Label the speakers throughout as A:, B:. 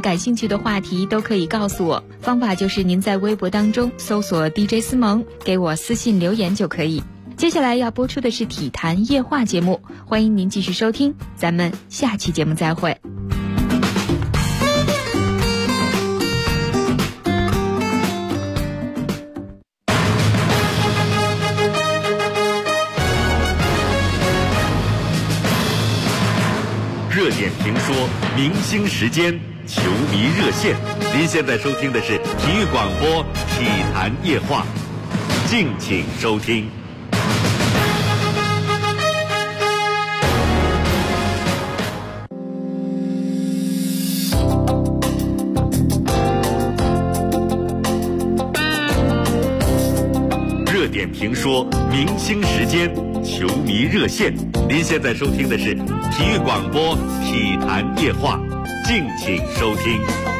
A: 感兴趣的话题都可以告诉我，方法就是您在微博当中搜索 DJ 思萌，给我私信留言就可以。接下来要播出的是体坛夜话节目，欢迎您继续收听，咱们下期节目再会。
B: 热点评说，明星时间，球迷热线。您现在收听的是体育广播体坛夜话，敬请收听。热点评说，明星时间，球迷热线。您现在收听的是体育广播体坛夜话，敬请收听。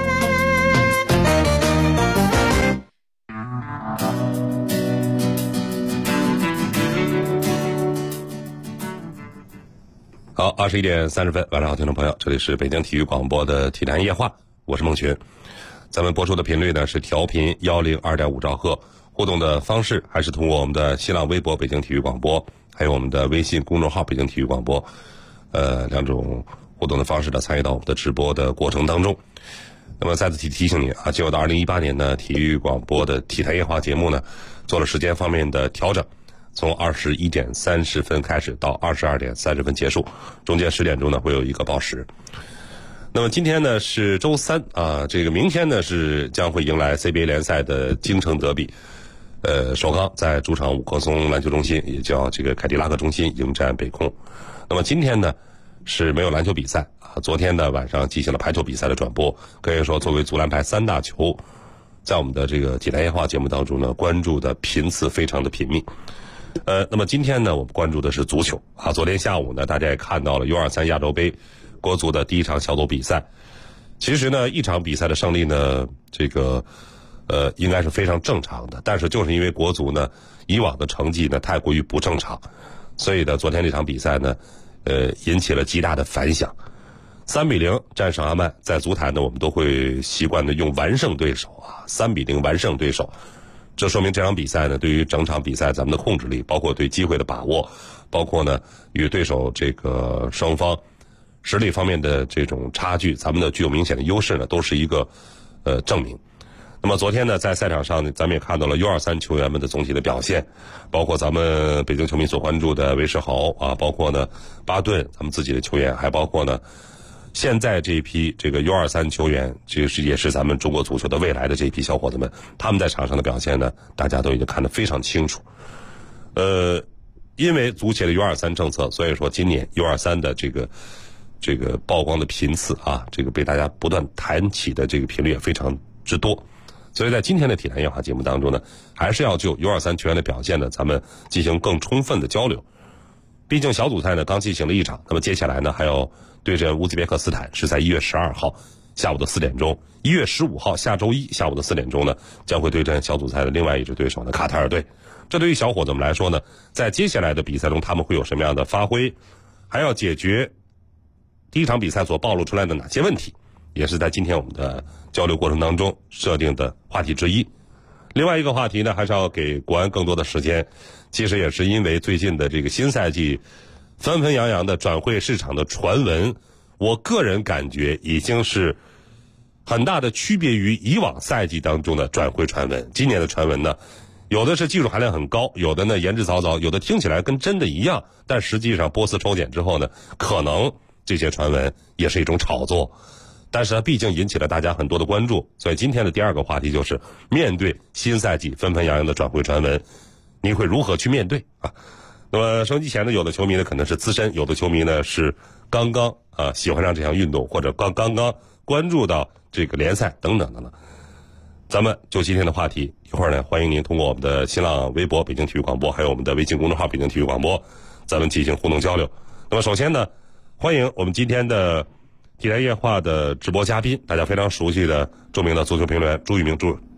C: 好，21点30分，晚上好，听众朋友，这里是北京体育广播的体坛夜话，我是孟群。咱们播出的频率呢是调频102.5兆赫，互动的方式还是通过我们的新浪微博北京体育广播，还有我们的微信公众号北京体育广播，两种互动的方式呢参与到我们的直播的过程当中。那么再次提醒你啊，进入到2018年呢，体育广播的体坛夜话节目呢做了时间方面的调整，从21点30分开始到22点30分结束，中间10点钟呢会有一个报时。那么今天呢是周三啊，这个明天呢是将会迎来 CBA 联赛的京城德比，首钢在主场五棵松篮球中心，也叫这个凯迪拉克中心迎战北控。那么今天呢是没有篮球比赛啊，昨天呢晚上进行了排球比赛的转播，可以说作为足篮排三大球，在我们的这个体坛夜话节目当中呢关注的频次非常的频密。那么今天呢我们关注的是足球啊，昨天下午呢大家也看到了 U23 亚洲杯国足的第一场小组比赛。其实呢一场比赛的胜利呢这个应该是非常正常的，但是就是因为国足呢以往的成绩呢太过于不正常，所以呢昨天这场比赛呢引起了极大的反响。3-0战胜阿曼，在足坛呢我们都会习惯的用完胜对手啊，3-0完胜对手。这说明这场比赛呢对于整场比赛咱们的控制力，包括对机会的把握，包括呢与对手这个双方实力方面的这种差距，咱们的具有明显的优势呢都是一个证明。那么昨天呢在赛场上呢咱们也看到了 U23 球员们的总体的表现，包括咱们北京球迷所关注的韦世豪啊，包括呢巴顿咱们自己的球员，还包括呢现在这一批这个 U23 球员，这是也是咱们中国足球的未来的这一批小伙子们，他们在场上的表现呢大家都已经看得非常清楚。因为足协的 U23 政策，所以说今年 U23 的这个曝光的频次啊，这个被大家不断谈起的这个频率也非常之多。所以在今天的体坛夜话节目当中呢，还是要就 U23 球员的表现呢咱们进行更充分的交流。毕竟小组赛呢刚进行了一场，那么接下来呢还要对阵乌兹别克斯坦，是在1月12号下午的4点钟，1月15号下周一下午的4点钟呢将会对阵小组赛的另外一支对手呢卡塔尔队。这对于小伙子们来说呢，在接下来的比赛中他们会有什么样的发挥，还要解决第一场比赛所暴露出来的哪些问题，也是在今天我们的交流过程当中设定的话题之一。另外一个话题呢，还是要给国安更多的时间，其实也是因为最近的这个新赛季纷纷扬扬的转会市场的传闻，我个人感觉已经是很大的区别于以往赛季当中的转会传闻。今年的传闻呢，有的是技术含量很高，有的呢言之凿凿，有的听起来跟真的一样，但实际上波斯抽检之后呢，可能这些传闻也是一种炒作。但是它毕竟引起了大家很多的关注，所以今天的第二个话题就是面对新赛季纷纷扬扬的转会传闻，你会如何去面对啊？那么收音机前呢，有的球迷呢可能是资深，有的球迷呢是刚刚喜欢上这项运动，或者刚刚关注到这个联赛等等的了。咱们就今天的话题，一会儿呢欢迎您通过我们的新浪微博北京体育广播，还有我们的微信公众号北京体育广播，咱们进行互动交流。那么首先呢，欢迎我们今天的体坛夜话的直播嘉宾，大家非常熟悉的著名的足球评论员朱宇明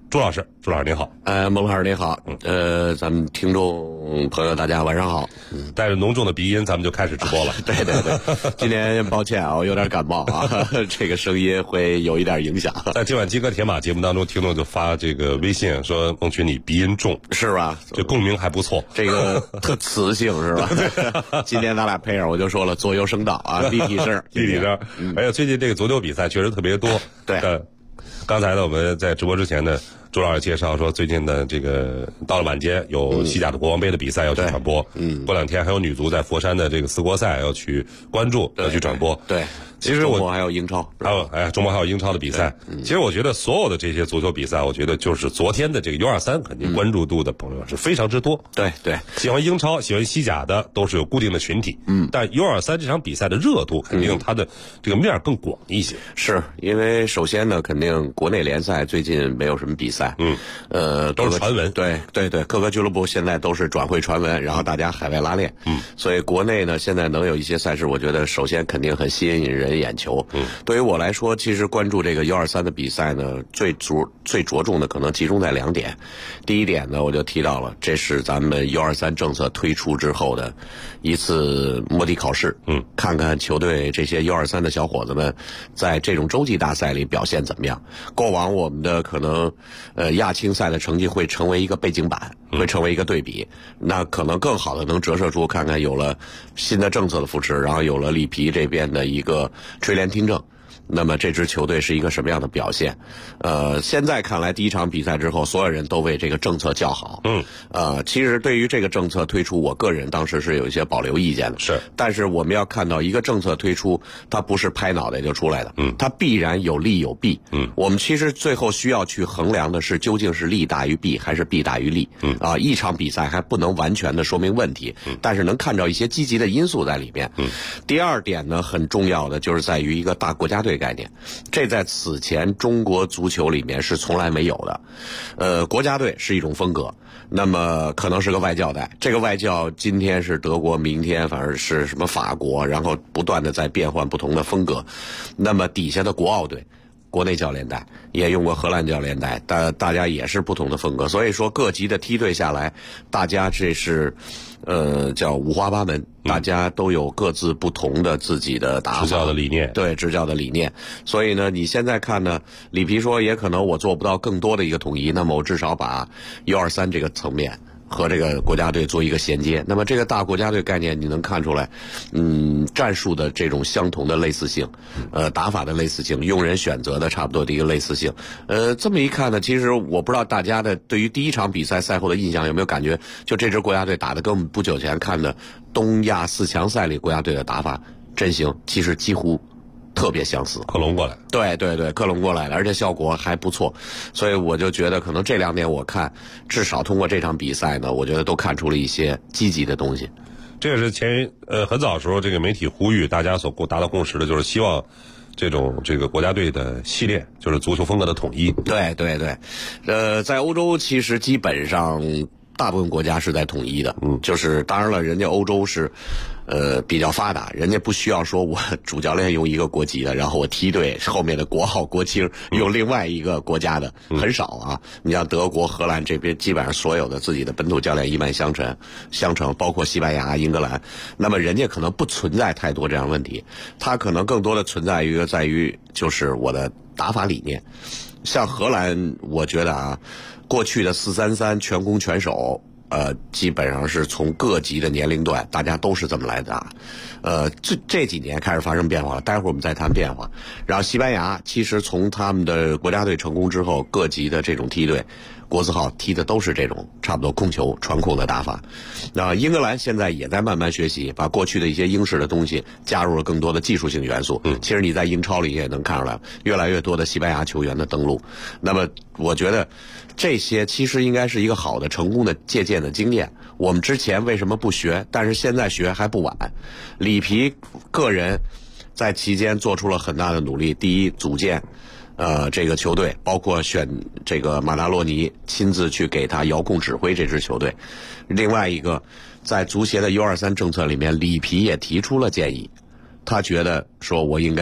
C: 朱老师您好。
D: 孟老师您好。咱们听众朋友大家晚上好。
C: 带着浓重的鼻音，咱们就开始直播了。
D: 对，今天抱歉啊，我有点感冒啊，这个声音会有一点影响。
C: 在今晚金戈铁马节目当中，听众就发这个微信说孟群你鼻音重，
D: 是吧？
C: 这共鸣还不错，
D: 这个特磁性是吧？今天咱俩配上，我就说了左右声道啊，立体声。
C: 哎呀，最近这个足球比赛确实特别多。
D: 对。
C: 刚才呢，我们在直播之前呢，朱老师介绍说，最近的这个到了晚间有西甲的国王杯的比赛要去转播，过两天还有女足在佛山的这个4国赛要去关注，要去转播。
D: 对，
C: 其实
D: 周末还有英超，
C: 周末还有英超的比赛。其实我觉得所有的这些足球比赛，我觉得就是昨天的这个U23，肯定关注度的朋友是非常之多。
D: 对，
C: 喜欢英超、喜欢西甲的都是有固定的群体。但 U23这场比赛的热度，肯定它的这个面更广一些。
D: 是因为首先呢，肯定国内联赛最近没有什么比赛，
C: 都是传闻。
D: 对，各个俱乐部现在都是转会传闻，然后大家海外拉练。所以国内呢，现在能有一些赛事，我觉得首先肯定很吸引人眼球。对于我来说，其实关注这个U23的比赛呢，最着重的可能集中在2点。第一点呢，我就提到了，这是咱们U23政策推出之后的一次摸底考试。看看球队这些U23的小伙子们在这种洲际大赛里表现怎么样。过往我们的可能亚青赛的成绩会成为一个背景板，会成为一个对比，那可能更好的能折射出看看有了新的政策的扶持，然后有了里皮这边的一个垂帘听政，那么这支球队是一个什么样的表现？现在看来第一场比赛之后，所有人都为这个政策叫好。其实对于这个政策推出，我个人当时是有一些保留意见的。
C: 是，
D: 但是我们要看到一个政策推出，它不是拍脑袋就出来的。它必然有利有弊。我们其实最后需要去衡量的是，究竟是利大于弊还是弊大于利。一场比赛还不能完全的说明问题，但是能看到一些积极的因素在里面。第二点呢，很重要的就是在于一个大国家队概念，这在此前中国足球里面是从来没有的。国家队是一种风格，那么可能是个外教带，这个外教今天是德国，明天反正是什么法国，然后不断的在变换不同的风格。那么底下的国奥队，国内教练带也用过荷兰教练带，大家也是不同的风格，所以说各级的梯队下来，大家这是叫五花八门，大家都有各自不同的自己的打法，
C: 执教的理念。
D: 对，执教的理念。所以呢，你现在看呢，里皮说也可能我做不到更多的一个统一，那么我至少把U23这个层面和这个国家队做一个衔接。那么这个大国家队概念，你能看出来，战术的这种相同的类似性，打法的类似性，用人选择的差不多的一个类似性。这么一看呢，其实我不知道大家的对于第一场比赛赛后的印象有没有感觉，就这支国家队打的跟我们不久前看的东亚4强赛里国家队的打法阵型，其实几乎特别相似，
C: 克隆过来。
D: 对，克隆过来的，而且效果还不错。所以我就觉得可能这2点我看，至少通过这场比赛呢，我觉得都看出了一些积极的东西。
C: 这个是很早的时候，这个媒体呼吁大家所达到共识的，就是希望这个国家队的系列，就是足球风格的统一。
D: 对，在欧洲其实基本上大部分国家是在统一的。就是当然了，人家欧洲是比较发达，人家不需要说我主教练用一个国籍的，然后我梯队后面的国奥国青用另外一个国家的，很少啊。你像德国、荷兰这边基本上所有的自己的本土教练一脉相承，包括西班牙、英格兰，那么人家可能不存在太多这样的问题，他可能更多的在于就是我的打法理念。像荷兰，我觉得啊，过去的4-3-3全攻全守，基本上是从各级的年龄段，大家都是这么来打。这几年开始发生变化了，待会儿我们再谈变化。然后西班牙其实从他们的国家队成功之后，各级的这种梯队，国字号踢的都是这种差不多控球传控的打法。那英格兰现在也在慢慢学习，把过去的一些英式的东西加入了更多的技术性元素。其实你在英超里也能看出来，越来越多的西班牙球员的登陆。那么我觉得这些其实应该是一个好的成功的借鉴的经验。我们之前为什么不学？但是现在学还不晚。里皮个人在期间做出了很大的努力。第一，组建这个球队，包括选这个马达洛尼亲自去给他遥控指挥这支球队。另外一个，在足协的U23政策里面，里皮也提出了建议，他觉得说我应该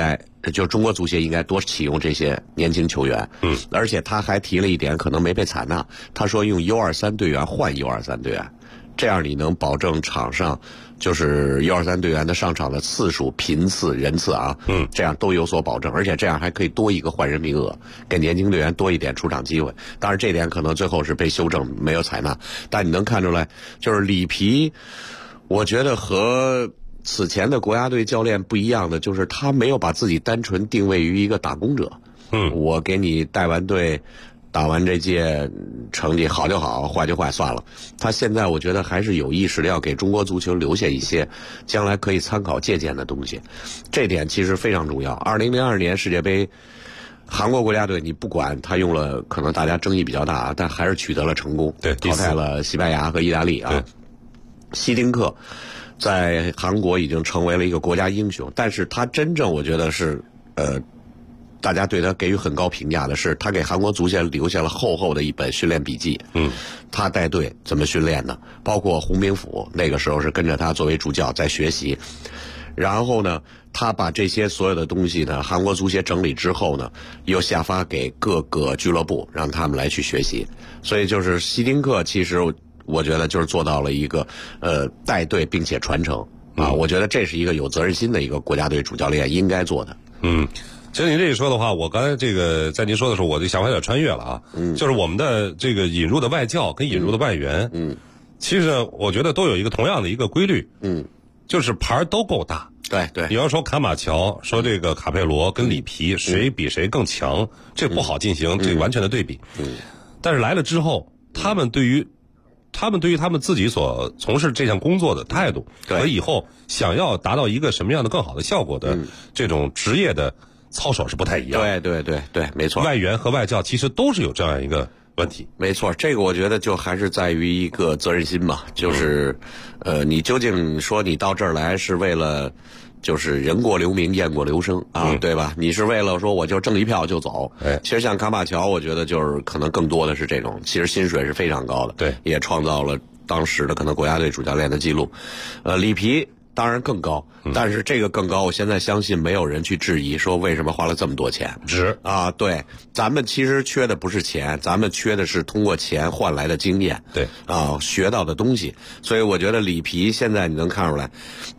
D: 就中国足协应该多启用这些年轻球员。而且他还提了一点，可能没被采纳。他说用 U23 队员换 U23 队员，这样你能保证场上就是 U23 队员的上场的次数、频次、人次啊，这样都有所保证，而且这样还可以多一个换人名额，给年轻队员多一点出场机会。当然这点可能最后是被修正，没有采纳。但你能看出来，就是里皮，我觉得和此前的国家队教练不一样的，就是他没有把自己单纯定位于一个打工者。我给你带完队，打完这届成绩好就好，坏就坏算了。他现在我觉得还是有意识的要给中国足球留下一些将来可以参考借鉴的东西，这点其实非常重要。2002年世界杯，韩国国家队你不管他用了可能大家争议比较大，但还是取得了成功，
C: 对，
D: 淘汰了西班牙和意大利啊。希丁克在韩国已经成为了一个国家英雄，但是他真正我觉得是大家对他给予很高评价的是，他给韩国足协留下了厚厚的一本训练笔记。他带队怎么训练的，包括洪明甫那个时候是跟着他作为主教在学习。然后呢，他把这些所有的东西呢，韩国足协整理之后呢，又下发给各个俱乐部，让他们来去学习。所以就是希丁克，其实我觉得就是做到了一个带队并且传承啊。我觉得这是一个有责任心的一个国家队主教练应该做的。
C: 其实您这一说的话，我刚才这个在您说的时候，我的想法有点穿越了啊。就是我们的这个引入的外教跟引入的外援，其实我觉得都有一个同样的一个规律，就是牌都够大。
D: 对对，
C: 你要说卡马乔，说这个卡佩罗跟里皮，谁比谁更强，这不好进行这个完全的对比。但是来了之后，他们对于他们自己所从事这项工作的态度，和以后想要达到一个什么样的更好的效果的这种职业的操守是不太一样。
D: 对，没错。
C: 外援和外教其实都是有这样一个问题。
D: 没错，这个我觉得就还是在于一个责任心嘛，就是你究竟说你到这儿来是为了就是人过留名雁过留声啊，对吧？你是为了说我就挣一票就走。其实像卡马乔，我觉得就是可能更多的是这种，其实薪水是非常高的，
C: 对，
D: 也创造了当时的可能国家队主教练的记录。里皮当然更高，但是这个更高，我现在相信没有人去质疑说为什么花了这么多钱。
C: 值
D: 啊，对，咱们其实缺的不是钱，咱们缺的是通过钱换来的经验。
C: 对
D: 啊，学到的东西。所以我觉得里皮现在你能看出来，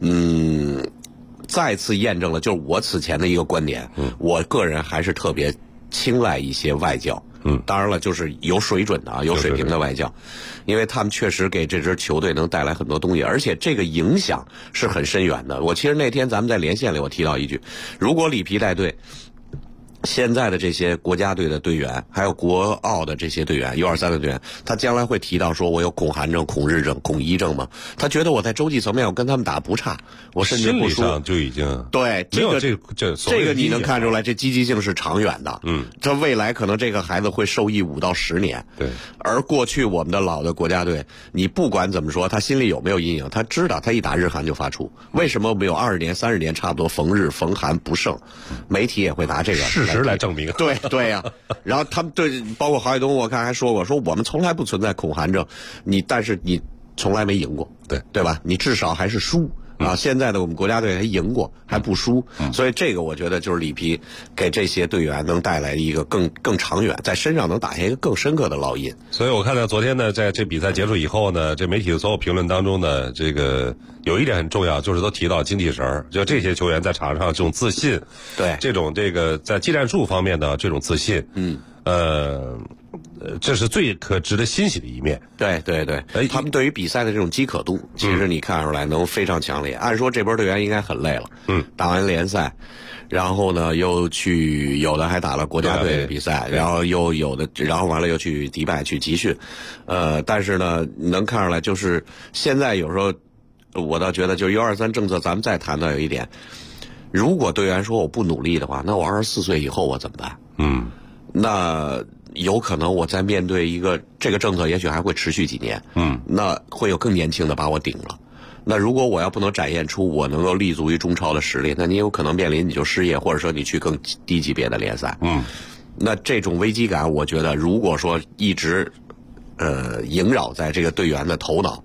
D: 再次验证了就是我此前的一个观点。我个人还是特别青睐一些外教。当然了，就是有水准的啊，有水平的外教，因为他们确实给这支球队能带来很多东西，而且这个影响是很深远的。我其实那天咱们在连线里我提到一句，如果里皮带队，现在的这些国家队的队员，还有国奥的这些队员 U23 的队员，他将来会提到说我有恐韩症、恐日症、恐伊症吗？他觉得我在洲际层面我跟他们打不差，我甚至不输，
C: 心理上就已经
D: 对
C: 没有这
D: 个你能看出来，这积极性是长远的。他未来可能这个孩子会受益5到10年。
C: 对，
D: 而过去我们的老的国家队，你不管怎么说，他心里有没有阴影？他知道，他一打日韩就发怵。为什么没有20年、30年差不多逢日逢韩不胜？媒体也会拿这个
C: 事实来证明。
D: 对呀，然后他们对包括郝海东，我看还说过，说我们从来不存在恐韩症，但是你从来没赢过，对吧？你至少还是输。现在的我们国家队还赢过，还不输，所以这个我觉得就是里皮给这些队员能带来一个更长远，在身上能打下一个更深刻的烙印。
C: 所以我看到昨天呢，在这比赛结束以后呢，这媒体的所有评论当中呢，这个有一点很重要，就是都提到精气神儿，就这些球员在场上这种自信，
D: 对
C: 这种这个在技战术方面的这种自信，这是最可值得欣喜的一面。
D: 对，他们对于比赛的这种饥渴度，其实你看出来能非常强烈。按说这波队员应该很累了，打完联赛，然后呢又去有的还打了国家队的比赛，然后又有的，然后完了又去迪拜去集训，但是呢能看出来，就是现在有时候我倒觉得，就是U23政策，咱们再谈到有一点，如果队员说我不努力的话，那我24岁以后我怎么办？那有可能我在面对一个这个政策也许还会持续几年，那会有更年轻的把我顶了。那如果我要不能展现出我能够立足于中超的实力，那你有可能面临你就失业，或者说你去更低级别的联赛。那这种危机感，我觉得如果说一直萦绕在这个队员的头脑，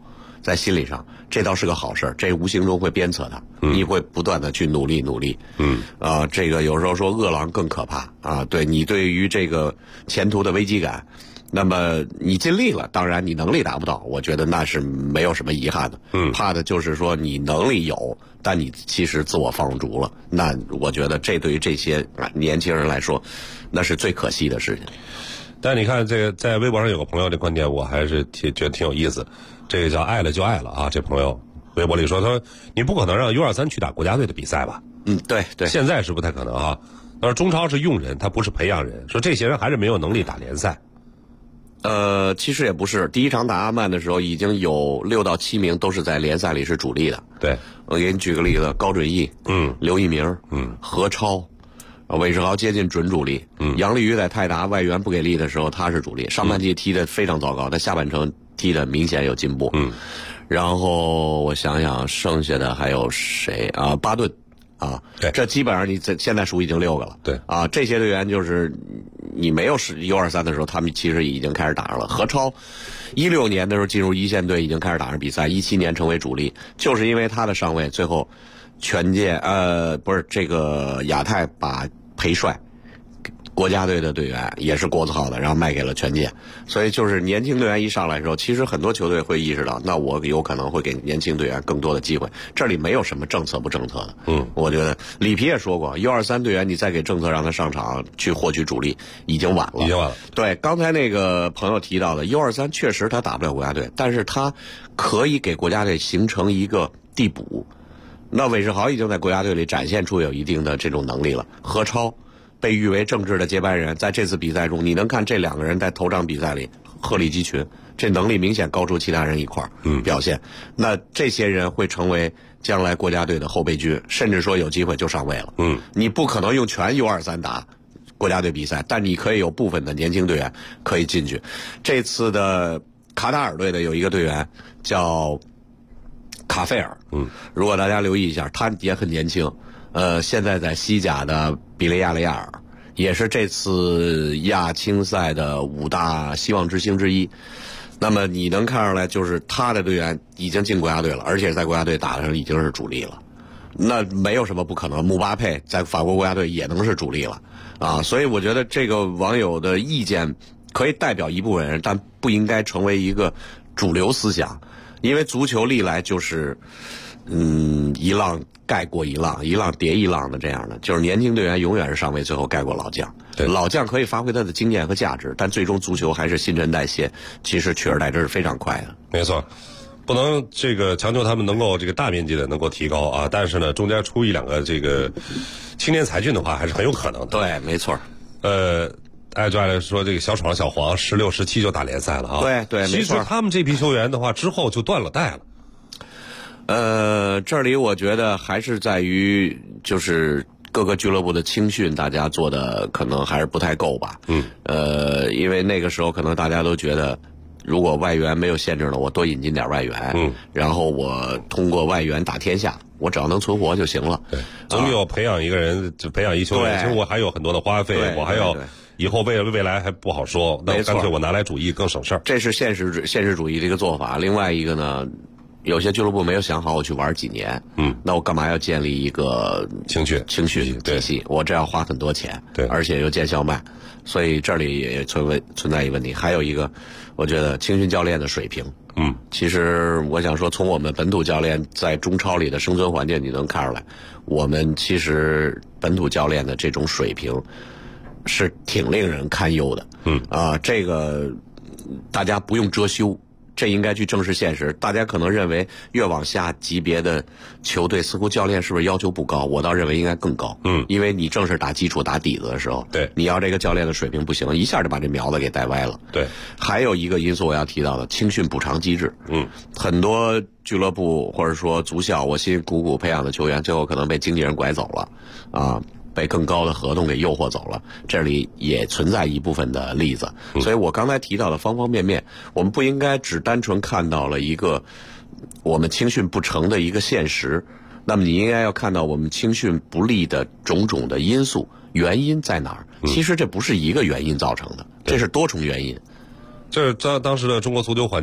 D: 在心理上，这倒是个好事，这无形中会鞭策他，你会不断的去努力。这个有时候说饿狼更可怕啊，对你对于这个前途的危机感，那么你尽力了，当然你能力达不到，我觉得那是没有什么遗憾的。怕的就是说你能力有，但你其实自我放逐了，那我觉得这对于这些年轻人来说，那是最可惜的事情。
C: 但你看这个在微博上有个朋友的观点，我还是觉得挺有意思。这个叫爱了就爱了啊，这朋友微博里说，他说你不可能让 U23 去打国家队的比赛吧？
D: 对，
C: 现在是不太可能啊。但是中超是用人，他不是培养人，说这些人还是没有能力打联赛。
D: 其实也不是，第一场打阿曼的时候，已经有6到7名都是在联赛里是主力的。
C: 对，
D: 我给你举个例子，高准翼，刘一鸣，何超。韦世豪接近准主力，杨立瑜在泰达外援不给力的时候，他是主力。上半季踢得非常糟糕，但下半程踢得明显有进步。然后我想想，剩下的还有谁啊？巴顿，啊，
C: 对，
D: 这基本上你现在数已经6个了。
C: 对，
D: 啊，这些队员就是你没有U23的时候，他们其实已经开始打上了。何超，16年的时候进入一线队，已经开始打上比赛，17年成为主力，就是因为他的上位，最后全届不是这个亚太把裴帅国家队的队员也是国字号的，然后卖给了权健，所以就是年轻队员一上来的时候，其实很多球队会意识到，那我有可能会给年轻队员更多的机会。这里没有什么政策不政策的，我觉得里皮也说过，U23队员你再给政策让他上场去获取主力，已经晚了。对，刚才那个朋友提到的 U23 确实他打不了国家队，但是他可以给国家队形成一个递补。那韦世豪已经在国家队里展现出有一定的这种能力了，何超被誉为政治的接班人，在这次比赛中，你能看这2个人在头场比赛里鹤立鸡群，这能力明显高出其他人一块表现。那这些人会成为将来国家队的后备军，甚至说有机会就上位了。你不可能用全 U23 打国家队比赛，但你可以有部分的年轻队员可以进去。这次的卡塔尔队的有一个队员叫卡费尔，如果大家留意一下，他也很年轻，现在在西甲的比雷亚雷亚尔，也是这次亚青赛的5大希望之星之一。那么你能看出来，就是他的队员已经进国家队了，而且在国家队打的上已经是主力了。那没有什么不可能，姆巴佩在法国国家队也能是主力了啊！所以我觉得这个网友的意见可以代表一部分人，但不应该成为一个主流思想。因为足球历来就是一浪盖过一浪，一浪叠一浪的这样的，就是年轻队员永远是上位，最后盖过老将。老将可以发挥他的经验和价值，但最终足球还是新陈代谢，其实取而代之是非常快的。
C: 没错，不能这个强求他们能够这个大面积的能够提高啊，但是呢，中间出1、2个这个青年才俊的话，还是很有可能的。
D: 对，没错。
C: 按来说，这个小闯小黄16、17就打联赛了啊。
D: 对，
C: 其实他们这批球员的话，之后就断了带
D: 了。这里我觉得还是在于就是各个俱乐部的青训，大家做的可能还是不太够吧。因为那个时候可能大家都觉得，如果外援没有限制了，我多引进点外援，然后我通过外援打天下，我只要能存活就行了。
C: 对，总有培养一个人，就培养一球员，其实我还有很多的花费，我还要。以后未来还不好说，那干脆我拿来主义更省事儿。
D: 这是现实主义的一个做法。另外一个呢，有些俱乐部没有想好我去玩几年，那我干嘛要建立一个青训体系？我这要花很多钱，
C: 对，
D: 而且又见效慢，所以这里也存在一个问题。还有一个，我觉得青训教练的水平，其实我想说，从我们本土教练在中超里的生存环境，你能看出来，我们其实本土教练的这种水平是挺令人堪忧的。这个大家不用遮羞，这应该去正视现实。大家可能认为越往下级别的球队，似乎教练是不是要求不高？我倒认为应该更高。因为你正是打基础、打底子的时候，
C: 对，
D: 你要这个教练的水平不行，一下就把这苗子给带歪了。
C: 对，
D: 还有一个因素我要提到的，青训补偿机制。很多俱乐部或者说足校，我辛辛苦苦培养的球员，最后可能被经纪人拐走了啊。被更高的合同给诱惑走了，这里也存在一部分的例子。所以我刚才提到的方方面面，我们不应该只单纯看到了一个我们青训不成的一个现实，那么你应该要看到我们青训不利的种种的因素，原因在哪儿？其实这不是一个原因造成的，这是多重原因。
C: 这是当时的中国足球环境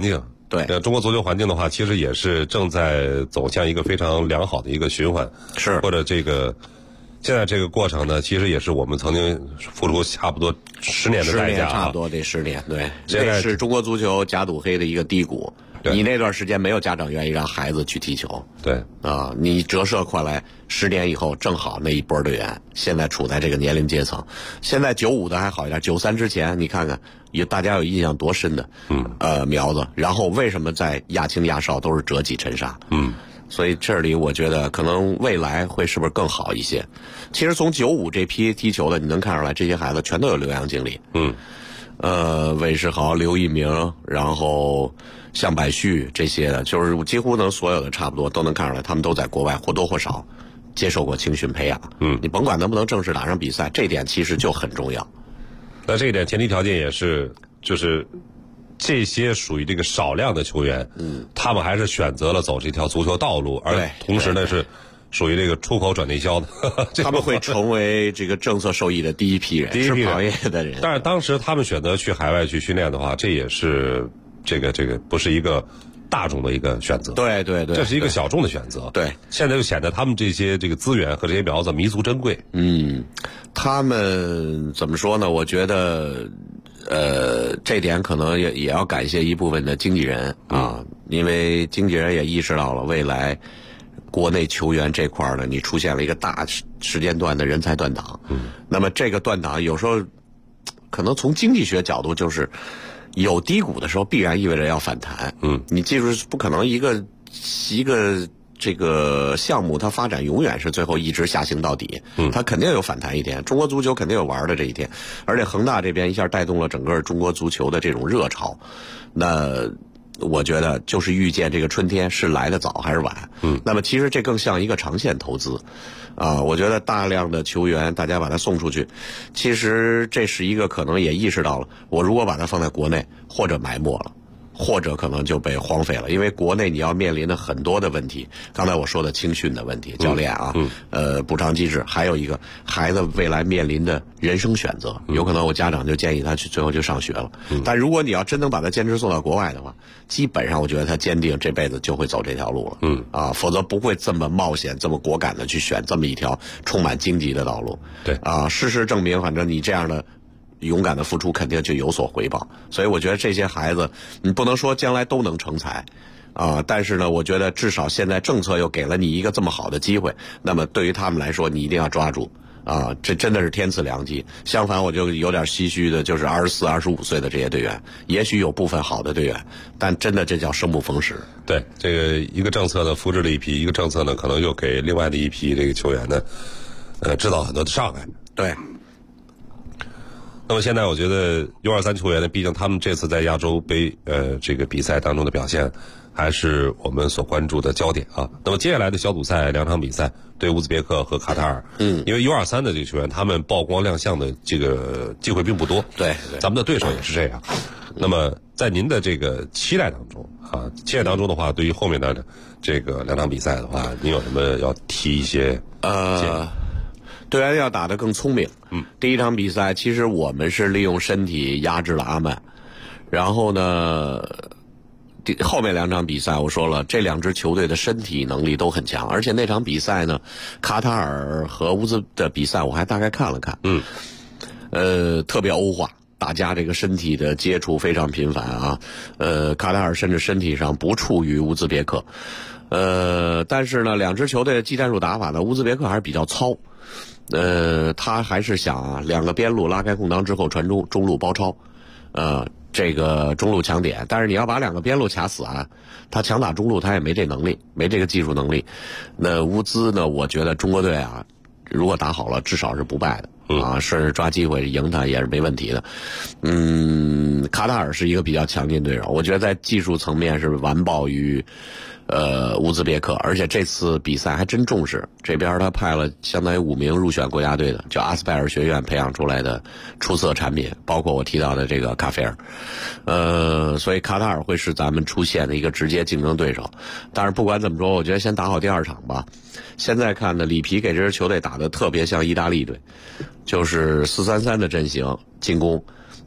D: 对，
C: 中国足球环境的话，其实也是正在走向一个非常良好的一个循环，
D: 是
C: 或者这个现在这个过程呢，其实也是我们曾经付出差不多10年的代价，
D: 差不多得10年，对，
C: 这
D: 是中国足球假赌黑的一个低谷。你那段时间没有家长愿意让孩子去踢球，
C: 对
D: 啊，你折射过来10年以后，正好那一波队员现在处在这个年龄阶层。现在95的还好一点，93之前你看看，大家有印象多深的，苗子。然后为什么在亚青亚少都是折戟沉沙？所以这里我觉得可能未来会是不是更好一些？其实从95这批踢球的，你能看出来，这些孩子全都有留洋经历。韦世豪、刘一鸣，然后向百旭这些的，就是几乎能所有的差不多都能看出来，他们都在国外或多或少接受过青训培养。你甭管能不能正式打上比赛，这点其实就很重要。
C: 那这一点前提条件也是，就是这些属于这个少量的球员，他们还是选择了走这条足球道路，而同时呢是属于这个出口转内销的，
D: 他们会成为这个政策受益的第一批人，吃行业的人。
C: 但是当时他们选择去海外去训练的话，这也是这个不是一个大众的一个选择，
D: 对，
C: 这是一个小众的选择。
D: 对，
C: 现在就显得他们这个资源和这些苗子弥足珍贵。
D: 他们怎么说呢？我觉得，这点可能也要感谢一部分的经纪人啊，因为经纪人也意识到了未来国内球员这块呢，你出现了一个大时间段的人才断档。那么这个断档有时候可能从经济学角度就是有低谷的时候，必然意味着要反弹。你记住，不可能一个这个项目它发展永远是最后一直下行到底，它肯定有反弹一天。中国足球肯定有玩的这一天，而且恒大这边一下带动了整个中国足球的这种热潮。那我觉得就是预见这个春天是来得早还是晚。那么其实这更像一个长线投资啊。我觉得大量的球员大家把他送出去，其实这是一个可能也意识到了，我如果把它放在国内，或者埋没了，或者可能就被荒废了。因为国内你要面临的很多的问题，刚才我说的青训的问题，教练啊，补偿机制，还有一个孩子未来面临的人生选择，有可能我家长就建议他去最后就上学了。但如果你要真能把他坚持送到国外的话，基本上我觉得他坚定这辈子就会走这条路了。否则不会这么冒险、这么果敢的去选这么一条充满荆棘的道路。
C: 对
D: 啊，事实证明，反正你这样的勇敢的付出肯定就有所回报。所以我觉得这些孩子，你不能说将来都能成才但是呢，我觉得至少现在政策又给了你一个这么好的机会，那么对于他们来说，你一定要抓住这真的是天赐良机。相反，我就有点唏嘘的，就是24、25岁的这些队员，也许有部分好的队员，但真的这叫生不逢时。
C: 对，这个一个政策呢复制了一批，一个政策呢可能又给另外的一批这个球员呢，制造很多的障碍。
D: 对。
C: 那么现在我觉得 U23 球员呢，毕竟他们这次在亚洲杯这个比赛当中的表现，还是我们所关注的焦点啊。那么接下来的小组赛2场比赛，对乌兹别克和卡塔尔，因为 U23 的这个球员他们曝光亮相的这个机会并不多，
D: 对，
C: 咱们的对手也是这样。那么在您的这个期待当中的话，对于后面的这个2场比赛的话，您有什么要提一些建议？
D: 队员要打得更聪明。第一场比赛其实我们是利用身体压制了阿曼，然后呢，后面2场比赛我说了，这2支球队的身体能力都很强，而且那场比赛呢，卡塔尔和乌兹的比赛我还大概看了看，特别欧化。大家这个身体的接触非常频繁卡塔尔甚至身体上不怵于乌兹别克，但是呢，2支球队的技战术打法呢，乌兹别克还是比较糙，他还是想2个边路拉开空当之后传中路包抄，这个中路抢点，但是你要把2个边路卡死他强打中路他也没这能力，没这个技术能力。那乌兹呢，我觉得中国队如果打好了，至少是不败的。甚至抓机会赢他也是没问题的。卡塔尔是一个比较强劲对手，我觉得在技术层面是完爆于乌兹别克，而且这次比赛还真重视，这边他派了相当于5名入选国家队的，叫阿斯拜尔学院培养出来的出色产品，包括我提到的这个卡菲尔。所以卡塔尔会是咱们出现的一个直接竞争对手。但是不管怎么说，我觉得先打好第2场吧。现在看呢，里皮给这支球队打得特别像意大利队，就是4-3-3的阵型进攻，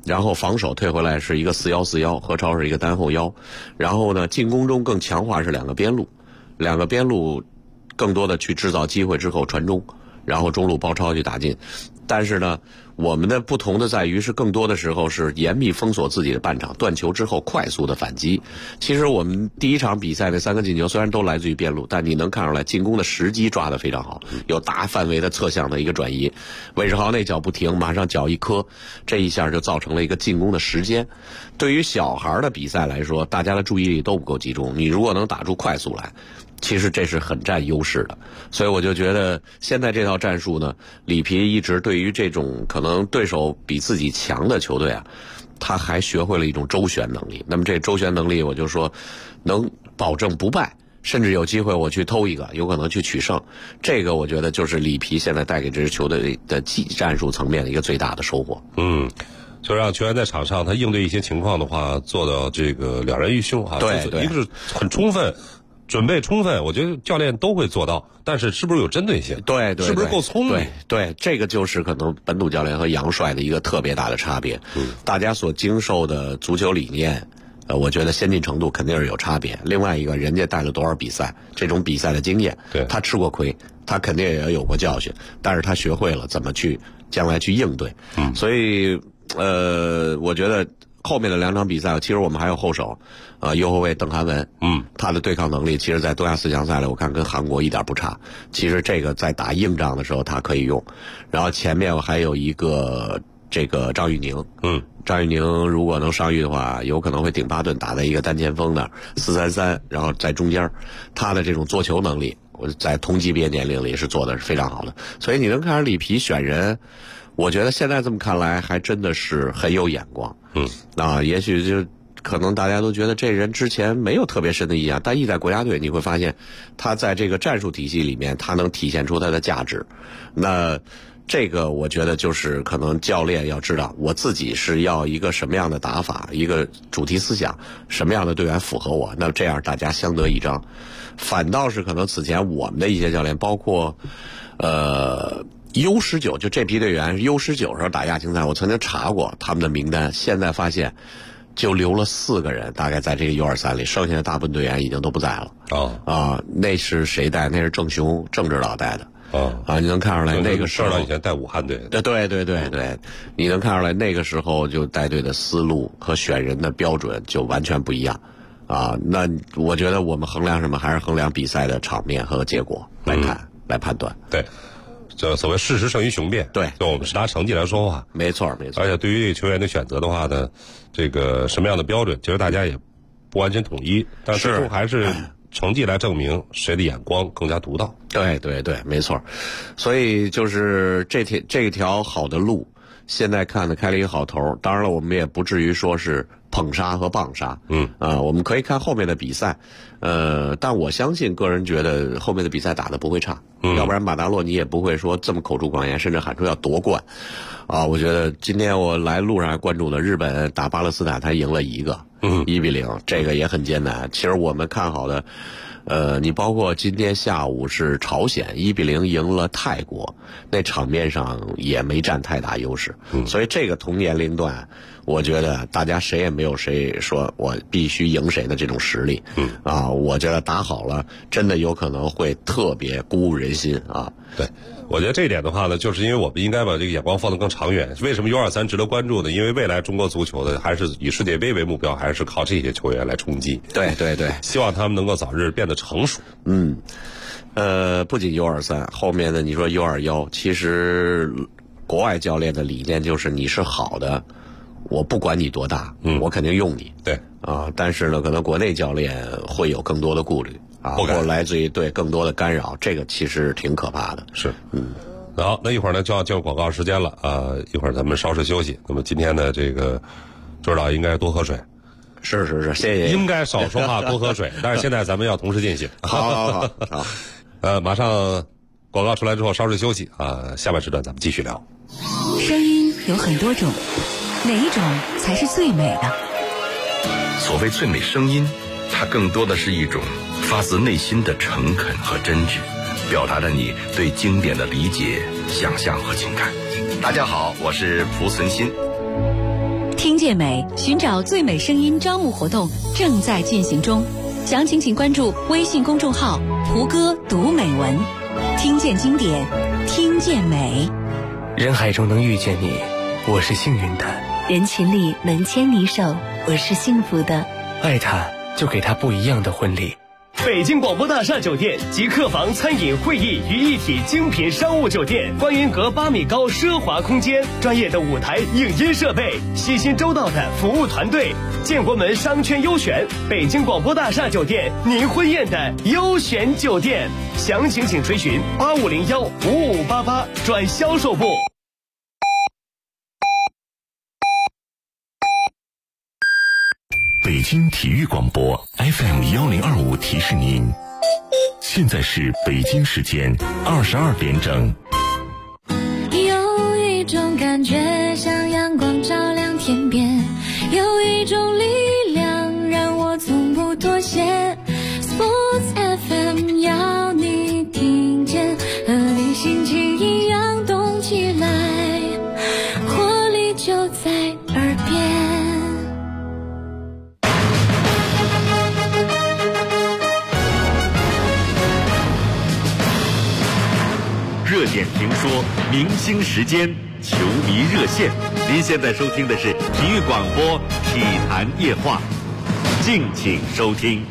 D: 然后防守退回来是一个4-1-4-1，何超是一个单后腰，然后呢进攻中更强化是2个边路更多的去制造机会之后传中，然后中路包抄去打进。但是呢，我们的不同的在于是更多的时候是严密封锁自己的半场，断球之后快速的反击。其实我们第一场比赛的3个进球虽然都来自于边路，但你能看出来进攻的时机抓得非常好，有大范围的侧向的一个转移。韦世豪那脚不停，马上脚一磕，这一下就造成了一个进攻的时间。对于小孩的比赛来说，大家的注意力都不够集中，你如果能打出快速来，其实这是很占优势的。所以我就觉得现在这套战术呢，里皮一直对于这种可能对手比自己强的球队啊，他还学会了一种周旋能力。那么这周旋能力，我就说能保证不败，甚至有机会我去偷一个，有可能去取胜。这个我觉得就是里皮现在带给这支球队的技战术层面的一个最大的收获。
C: 就让球员在场上他应对一些情况的话，做到这个两人一胸啊。
D: 对，
C: 一个是很充分，准备充分，我觉得教练都会做到，但是是不是有针对性？
D: 对，
C: 是不是够聪明？
D: 对，这个就是可能本土教练和杨帅的一个特别大的差别。大家所经受的足球理念，我觉得先进程度肯定是有差别。另外一个，人家带了多少比赛，这种比赛的经验，
C: 对，
D: 他吃过亏，他肯定也有过教训，但是他学会了怎么去将来去应对。所以我觉得后面的2场比赛，其实我们还有后手，右后卫邓涵文，他的对抗能力，其实在东亚4强赛里，我看跟韩国一点不差。其实这个在打硬仗的时候他可以用。然后前面我还有一个这个张玉宁，张玉宁如果能上狱的话，有可能会顶巴顿打在一个单前锋那儿4-3-3，然后在中间，他的这种做球能力，我在同级别年龄里是做的是非常好的。所以你能看出里皮选人，我觉得现在这么看来还真的是很有眼光。也许就可能大家都觉得这人之前没有特别深的印象，但一在国家队你会发现他在这个战术体系里面他能体现出他的价值。那这个我觉得就是可能教练要知道我自己是要一个什么样的打法，一个主题思想，什么样的队员符合我，那这样大家相得益彰。反倒是可能此前我们的一些教练，包括U19，就这批队员 U19 时候打亚青赛，我曾经查过他们的名单，现在发现就留了4个人，大概在这个 U23里，剩下的大部分队员已经都不在了。那是谁带？那是郑雄郑指导带的。你能看出来那个时候
C: 以前带武汉队。
D: 对，你能看出来那个时候就带队的思路和选人的标准就完全不一样。那我觉得我们衡量什么，还是衡量比赛的场面和结果来看，来判断。
C: 对。这所谓事实胜于雄辩，
D: 对，
C: 就我们是拿成绩来说话，
D: 没错。
C: 而且对于这个球员的选择的话呢，这个什么样的标准，其实大家也不完全统一，但最终还是成绩来证明谁的眼光更加独到。
D: 对，没错。所以就是这条好的路，现在看的开了一个好头。当然了，我们也不至于说是捧杀和棒杀，我们可以看后面的比赛，但我相信个人觉得后面的比赛打得不会差，要不然马达洛尼也不会说这么口出狂言，甚至喊出要夺冠。我觉得今天我来路上还关注了日本打巴勒斯坦，他赢了1-0，这个也很艰难。其实我们看好的，你包括今天下午是朝鲜1-0赢了泰国，那场面上也没占太大优势，所以这个同年龄段，我觉得大家谁也没有谁说我必须赢谁的这种实力。我觉得打好了，真的有可能会特别鼓舞人心啊。
C: 对，我觉得这一点的话呢，就是因为我们应该把这个眼光放得更长远。为什么 U23 值得关注呢？因为未来中国足球的还是以世界杯为目标，还是靠这些球员来冲击。
D: 对，
C: 希望他们能够早日变得成熟。
D: 不仅 U23， 后面的你说 U21， 其实国外教练的理念就是你是好的，我不管你多大，我肯定用你。
C: 对
D: 但是呢，可能国内教练会有更多的顾虑或来自于对更多的干扰，这个其实挺可怕的。
C: 是，好，那一会儿呢就要进入广告时间了一会儿咱们稍事休息。那么今天的这个周指导应该多喝水。
D: 是，谢谢。
C: 应该少说话，多喝水。但是现在咱们要同时进行。
D: 好。
C: 马上广告出来之后稍事休息下半时段咱们继续聊。
E: 声音有很多种，哪一种才是最美的？
F: 所谓最美声音，它更多的是一种发自内心的诚恳和真挚，表达着你对经典的理解、想象和情感。大家好，我是蒲存昕。
E: 听见美，寻找最美声音招募活动正在进行中，详情请关注微信公众号胡歌读美文。听见经典，听见美。
G: 人海中能遇见你，我是幸运的；
H: 人群里能牵你手，我是幸福的。
G: 爱他，就给他不一样的婚礼。北京广播大厦酒店集客房、餐饮、会议于一体精品商务酒店，观云阁8米高奢华空间，专业的舞台影音设备，细心周到的服务团队，建国门商圈优选，北京广播大厦酒店，您婚宴的优选酒店。详情请垂询85015588转销售部。
I: 北京体育广播 FM1025提示您，现在是北京时间22点整。
J: 有一种感觉像阳光照亮天边，有一种力量让我从不妥协。Sports FM 要你听见，和你心情一样动起来，活力就在耳边。
B: 热点评说，明星时间，球迷热线。您现在收听的是体育广播体坛夜话，敬请收听。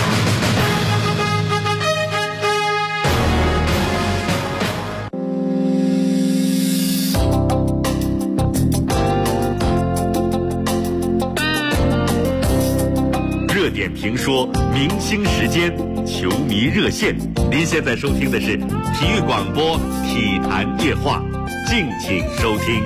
B: 热点评说，明星时间，球迷热线。您现在收听的是体育广播体坛夜话，敬请收听。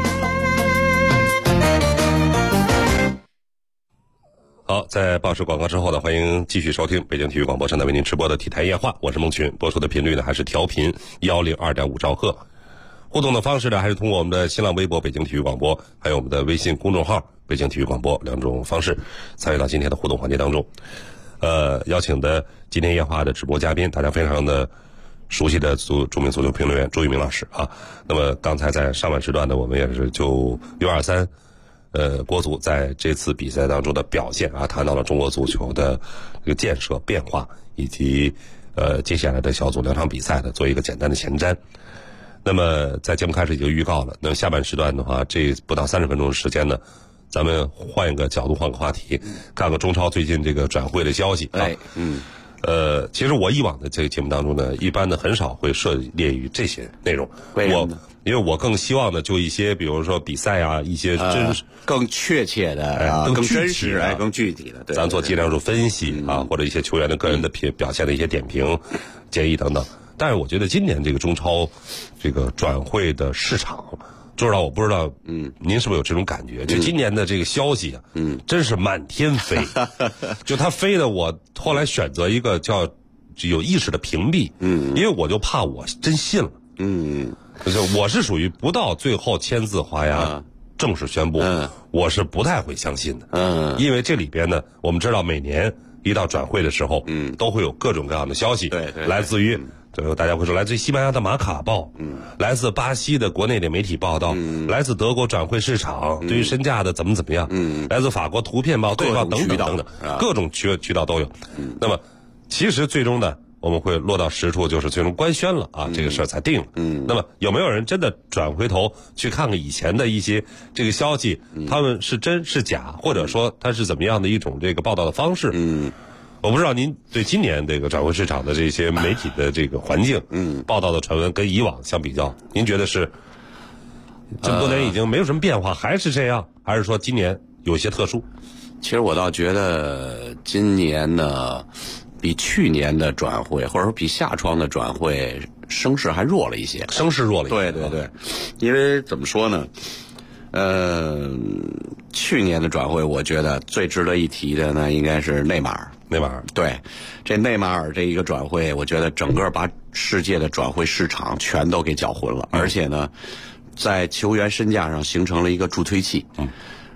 C: 好，在报时广告之后呢，欢迎继续收听北京体育广播正在为您直播的体坛夜话，我是孟群，播出的频率呢还是调频102.5兆赫。互动的方式呢，还是通过我们的新浪微博北京体育广播，还有我们的微信公众号北京体育广播两种方式参与到今天的互动环节当中。邀请的今天夜话的直播嘉宾，大家非常的熟悉的著名足球评论员朱一鸣老师啊。那么刚才在上半时段呢，我们也是就U23国足在这次比赛当中的表现啊，谈到了中国足球的这个建设变化，以及接下来的小组2场比赛的做一个简单的前瞻。那么在节目开始已经预告了，那么下半时段的话，这不到30分钟的时间呢，咱们换一个角度，换个话题，看看中超最近这个转会的消息啊。其实我以往的这个节目当中呢，一般的很少会涉猎于这些内容。因为我更希望的就一些，比如说比赛啊，一些真实、
D: 更确切的、更真实、更具体的，对，
C: 咱做技战术分析啊，或者一些球员的个人的表现的一些点评、建议等等。但是我觉得今年这个中超这个转会的市场，周指导，我不知道，您是不是有这种感觉？就今年的这个消息啊，真是满天飞，就它飞的，我后来选择一个叫有意识的屏蔽，因为我就怕我真信了，就是我是属于不到最后签字画押正式宣布，我是不太会相信的，因为这里边呢，我们知道每年一到转会的时候，都会有各种各样的消息，对，来自于。大家会说来自于西班牙的马卡报，来自巴西的国内的媒体报道，来自德国转会市场对于身价的怎么样，来自法国图片报、对报等等，各种渠道都有。那么，其实最终呢，我们会落到实处，就是最终官宣了啊，这个事儿才定了。那么有没有人真的转回头去看看以前的一些这个消息，他们是真是假，或者说它是怎么样的一种这个报道的方式？我不知道您对今年这个转会市场的这些媒体的这个环境，报道的传闻跟以往相比较，您觉得是这么多年已经没有什么变化，还是这样，还是说今年有些特殊？
D: 其实我倒觉得今年呢，比去年的转会，或者说比夏窗的转会声势还弱了一些，
C: 声势弱了一些。
D: 对，因为怎么说呢？去年的转会，我觉得最值得一提的呢，应该是内马尔。对，这内马尔这一个转会，我觉得整个把世界的转会市场全都给搅浑了，而且呢，在球员身价上形成了一个助推器。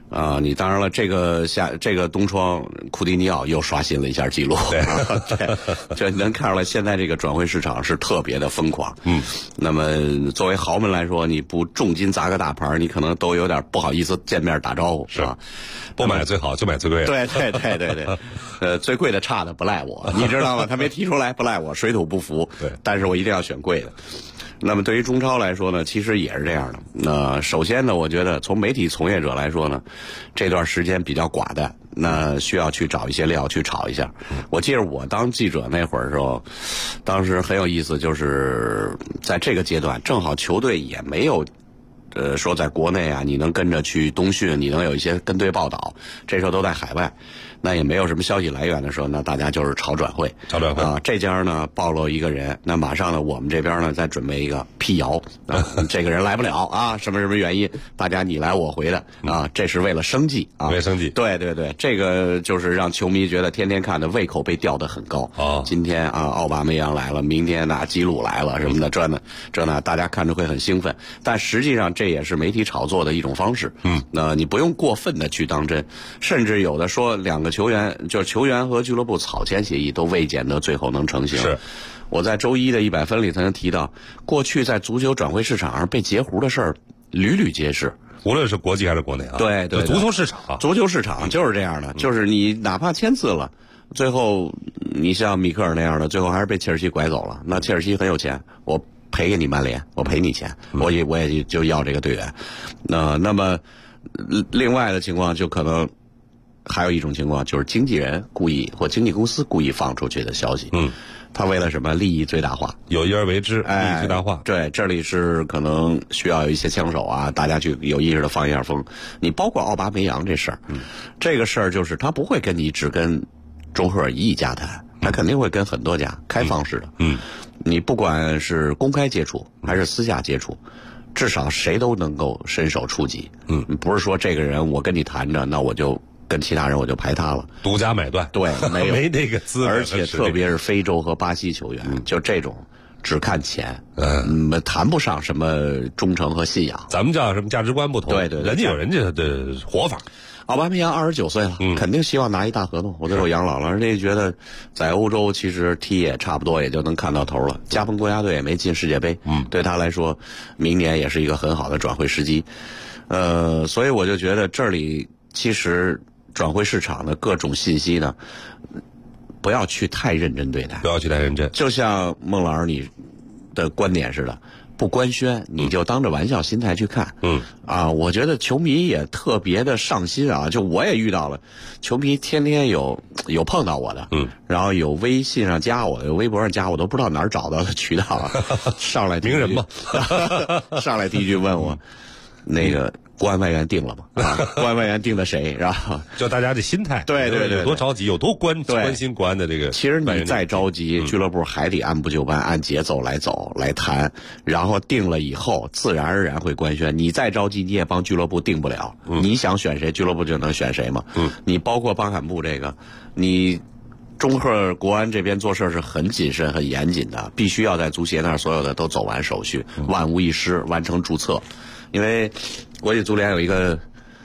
D: 你当然了，这个冬窗库蒂尼奥又刷新了一下记录，对，这能看出来现在这个转会市场是特别的疯狂。那么作为豪门来说，你不重金砸个大牌，你可能都有点不好意思见面打招呼，
C: 是吧？不买最好，就买最贵的。
D: 对，最贵的差的不赖我，你知道吗？他没提出来，不赖我，水土不服。
C: 对，
D: 但是我一定要选贵的。那么对于中超来说呢，其实也是这样的。那首先呢，我觉得从媒体从业者来说呢，这段时间比较寡淡，那需要去找一些料去炒一下。我记得我当记者那会儿的时候，当时很有意思，就是在这个阶段，正好球队也没有。说在国内啊，你能跟着去冬训，你能有一些跟队报道，这时候都在海外，那也没有什么消息来源的时候，那大家就是炒转会啊。这家呢暴露一个人，那马上呢我们这边呢再准备一个辟谣啊，这个人来不了啊，什么原因，大家你来我回的啊，这是为了生计啊，
C: 为生计。
D: 对，这个就是让球迷觉得天天看的胃口被吊得很高。今天啊奥巴梅扬来了，明天基鲁来了什么的，这呢大家看着会很兴奋，但实际上这也是媒体炒作的一种方式。那你不用过分的去当真，甚至有的说两个球员，就是球员和俱乐部草签协议都未见得最后能成型。
C: 是，
D: 我在周一的100分里曾经提到，过去在足球转会市场上被截胡的事儿屡屡皆是。
C: 无论是国际还是国内啊，
D: 对，
C: 足球市场
D: 就是这样的，就是你哪怕签字了，最后你像米克尔那样的，最后还是被切尔西拐走了。那切尔西很有钱，我赔给你曼联，我赔你钱，我也就要这个队员。那么另外的情况就可能还有一种情况，就是经纪人故意或经纪公司故意放出去的消息。他为了什么利益最大化，
C: 有意而为之，利益最大化。
D: 对，这里是可能需要有一些枪手啊，大家去有意识的放一下风。你包括奥巴梅扬这事儿，这个事儿就是他不会跟你只跟中赫尔一家谈，他肯定会跟很多家开放式的。你不管是公开接触还是私下接触，至少谁都能够伸手触及。不是说这个人我跟你谈着，那我就跟其他人我就排他了，
C: 独家买断。
D: 对，
C: 没那个资格。
D: 而且特别是非洲和巴西球员，就这种只看钱，谈不上什么忠诚和信仰。
C: 咱们叫什么价值观不同？
D: 对，
C: 人家有人家的活法。
D: 奥巴梅扬29岁了，肯定希望拿一大合同，我最后养老了。人家觉得在欧洲其实踢也差不多，也就能看到头了。加盟国家队也没进世界杯，对他来说，明年也是一个很好的转会时机。所以我就觉得这里其实转会市场的各种信息呢，不要去太认真对待，
C: 不要去太认真。
D: 就像孟老师你的观点似的。不官宣，你就当着玩笑心态去看。我觉得球迷也特别的上心啊，就我也遇到了，球迷天天有碰到我的，然后有微信上加我，有微博上加我，都不知道哪儿找到的渠道啊。上来
C: 名人嘛，
D: 上来第一句问我，那个国安外援定了吗？国安外援定的谁？然后
C: 就大家的心态，
D: 对，
C: 有多着急，有多关心国安的这个。
D: 其实你再着急，俱乐部还得按部就班，按节奏来走来谈，然后定了以后，自然而然会官宣。你再着急，你也帮俱乐部定不了。你想选谁，俱乐部就能选谁吗？你包括巴坎布这个，你。中赫国安这边做事是很谨慎、很严谨的，必须要在足协那儿所有的都走完手续，万无一失，完成注册。因为国际足联有一个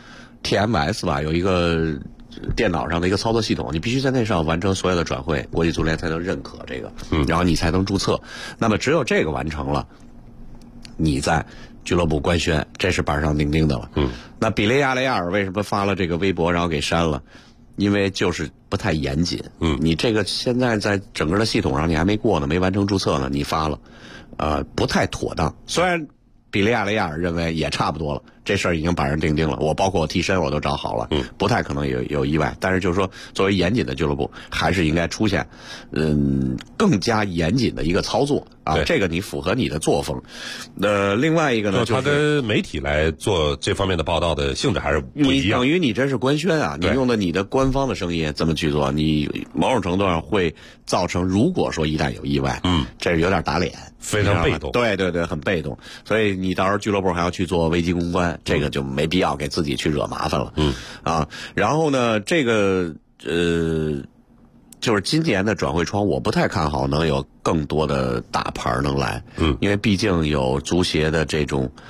D: TMS 吧，有一个电脑上的一个操作系统，你必须在那上完成所有的转会，国际足联才能认可这个，然后你才能注册。那么只有这个完成了，你在俱乐部官宣，这是板上钉钉的了。那比利亚雷亚尔为什么发了这个微博，然后给删了？因为就是不太严谨。你这个现在在整个的系统上你还没过呢，没完成注册呢，你发了，不太妥当。虽然比利亚雷亚尔认为也差不多了，这事儿已经板上钉钉了，我包括我替身我都找好了，不太可能有意外。但是就是说，作为严谨的俱乐部，还是应该出现，更加严谨的一个操作啊，这个你符合你的作风。另外一个呢，
C: 他跟媒体来做这方面的报道的性质还是不一样。
D: 等于你这是官宣啊，你用的你的官方的声音这么去做，你某种程度上会造成，如果说一旦有意外，这是有点打脸，
C: 非常被动。
D: 对，很被动。所以你到时候俱乐部还要去做危机公关，这个就没必要给自己去惹麻烦了。然后呢，这个就是今年的转会窗，我不太看好能有更多的大牌能来。因为毕竟有足协的这种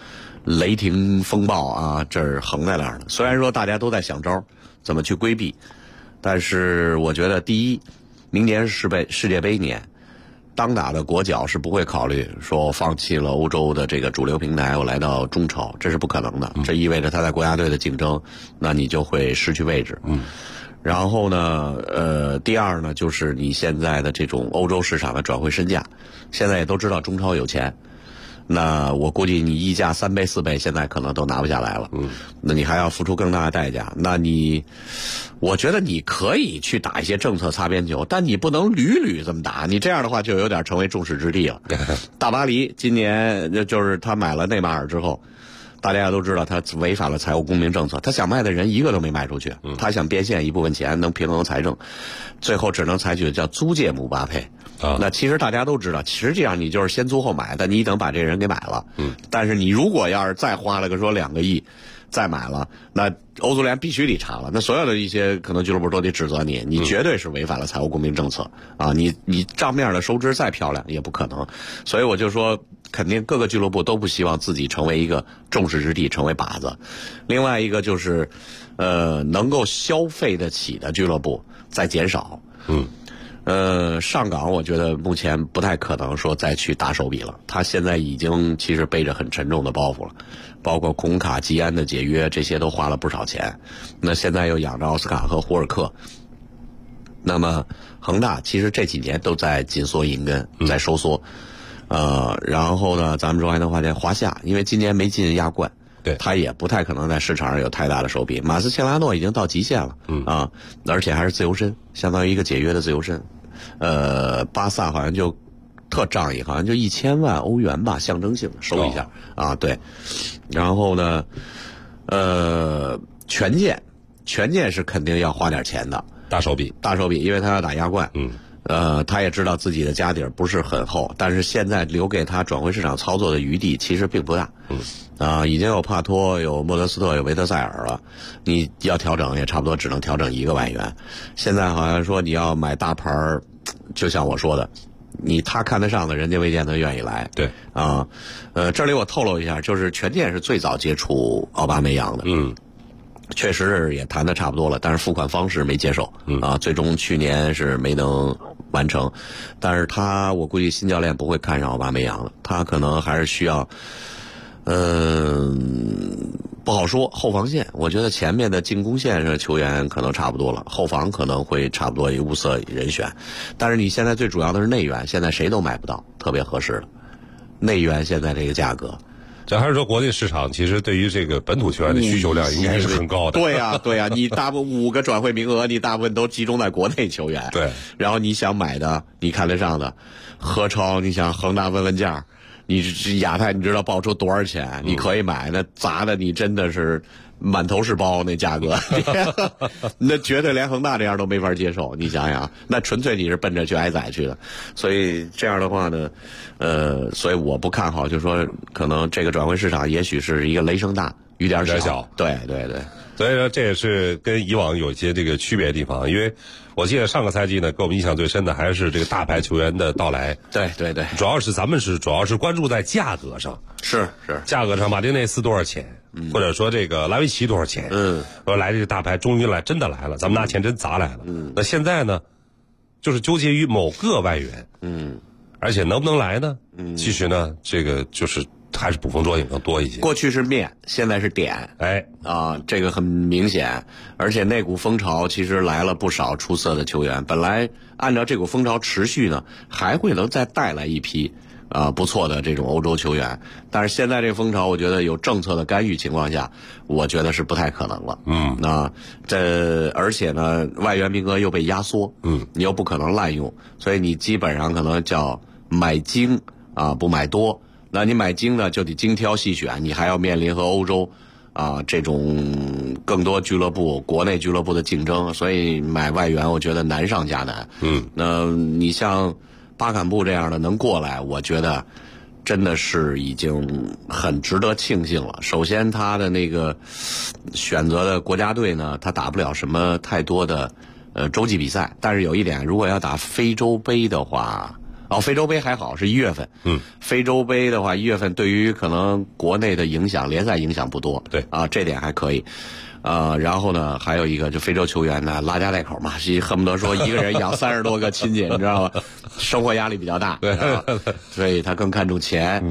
D: 雷霆风暴啊，这儿横在那儿呢。虽然说大家都在想招怎么去规避，但是我觉得第一，明年是世界杯年，当打的国脚是不会考虑说我放弃了欧洲的这个主流平台，我来到中超，这是不可能的。这意味着他在国家队的竞争，那你就会失去位置。然后呢，第二呢，就是你现在的这种欧洲市场的转会身价，现在也都知道中超有钱，那我估计你溢价3倍4倍，现在可能都拿不下来了。那你还要付出更大的代价。那我觉得你可以去打一些政策擦边球，但你不能屡这么打，你这样的话就有点成为众矢之的了。大巴黎今年就是他买了内马尔之后，大家都知道他违反了财务公平政策，他想卖的人一个都没卖出去，他想变现一部分钱能平衡财政，最后只能采取叫租借姆巴佩。那其实大家都知道，实际上你就是先租后买，但你等把这人给买了。但是你如果要是再花了个说2个亿再买了，那欧足联必须得查了，那所有的一些可能俱乐部都得指责你，你绝对是违反了财务公平政策啊！你账面的收支再漂亮也不可能。所以我就说，肯定各个俱乐部都不希望自己成为一个众矢之的，成为靶子。另外一个就是，能够消费得起的俱乐部在减少。上港我觉得目前不太可能说再去大手笔了，他现在已经其实背着很沉重的包袱了，包括孔卡、吉安的解约，这些都花了不少钱。那现在又养着奥斯卡和胡尔克。那么恒大其实这几年都在紧缩银根，在收缩。然后呢，咱们说还能发现华夏，因为今年没进亚冠，
C: 对，
D: 他也不太可能在市场上有太大的手笔。马斯切拉诺已经到极限了，而且还是自由身，相当于一个解约的自由身。巴萨好像就特仗义，好像就1000万欧元吧，象征性的收一下啊，对。然后呢，权健是肯定要花点钱的，大手笔，因为他要打亚冠。他也知道自己的家底儿不是很厚，但是现在留给他转会市场操作的余地其实并不大。已经有帕托、有莫德斯特、有维特塞尔了，你要调整也差不多只能调整1个外援。现在好像说你要买大牌儿，就像我说的，他看得上的人家未见得愿意来。对啊，这里我透露一下，就是权健是最早接触奥巴梅扬的。确实也谈得差不多了，但是付款方式没接受。最终去年是没能完成。但是我估计新教练不会看上奥巴梅扬的，他可能还是需要。不好说。后防线，我觉得前面的进攻线上球员可能差不多了，后防可能会差不多一物色人选。但是你现在最主要的是内援，现在谁都买不到特别合适的内援，现在这个价格。
C: 这还是说国内市场其实对于这个本土球员的需求量应该是很高的。
D: 对呀，你大部分5个转会名额，你大部分都集中在国内球员。对，然后你想买的，你看得上的，何超，你想恒大问价。你亚太你知道报出多少钱？你可以买，那砸的你真的是满头是包，那价格，那绝对连恒大这样都没法接受。你想想，那纯粹你是奔着去挨宰去的。所以这样的话呢，所以我不看好，就说可能这个转会市场也许是一个雷声大雨点小。对。
C: 所以说这也是跟以往有一些这个区别的地方，因为我记得上个赛季呢，给我们印象最深的还是这个大牌球员的到来。对，主要是关注在价格上，是价格上，马丁内斯多少钱，或者说这个拉维奇多少钱，说来这个大牌终于真的来了，咱们拿钱真砸来了。那现在呢，就是纠结于某个外援，而且能不能来呢？其实呢，这个就是还是捕风捉影更多一些。过去是面，现在是点，这个很明显。而且那股风潮其实来了不少出色的球员，本来按照这股风潮持续呢，还会能再带来一批不错的这种欧洲球员。但是现在这个风潮，我觉得有政策的干预情况下，我觉得是不太可能了。而且呢，外援名额又被压缩，你又不可能滥用，所以你基本上可能叫买精不买多。那你买精呢，就得精挑细选，你还要面临和欧洲这种更多俱乐部、国内俱乐部的竞争，所以买外援我觉得难上加难。那你像巴坎布这样的能过来，我觉得真的是已经很值得庆幸了。首先他的那个选择的国家队呢，他打不了什么太多的洲际比赛，但是有一点，如果要打非洲杯的话，
D: 非洲杯还好，是1月份。非洲杯的话，1月份对于可能国内的影响，联赛影响不多。
C: 对
D: 这点还可以。然后呢，还有一个就非洲球员呢，拉家带口嘛，恨不得说一个人养30多个亲戚，你知道吗？生活压力比较大，所以他更看重钱。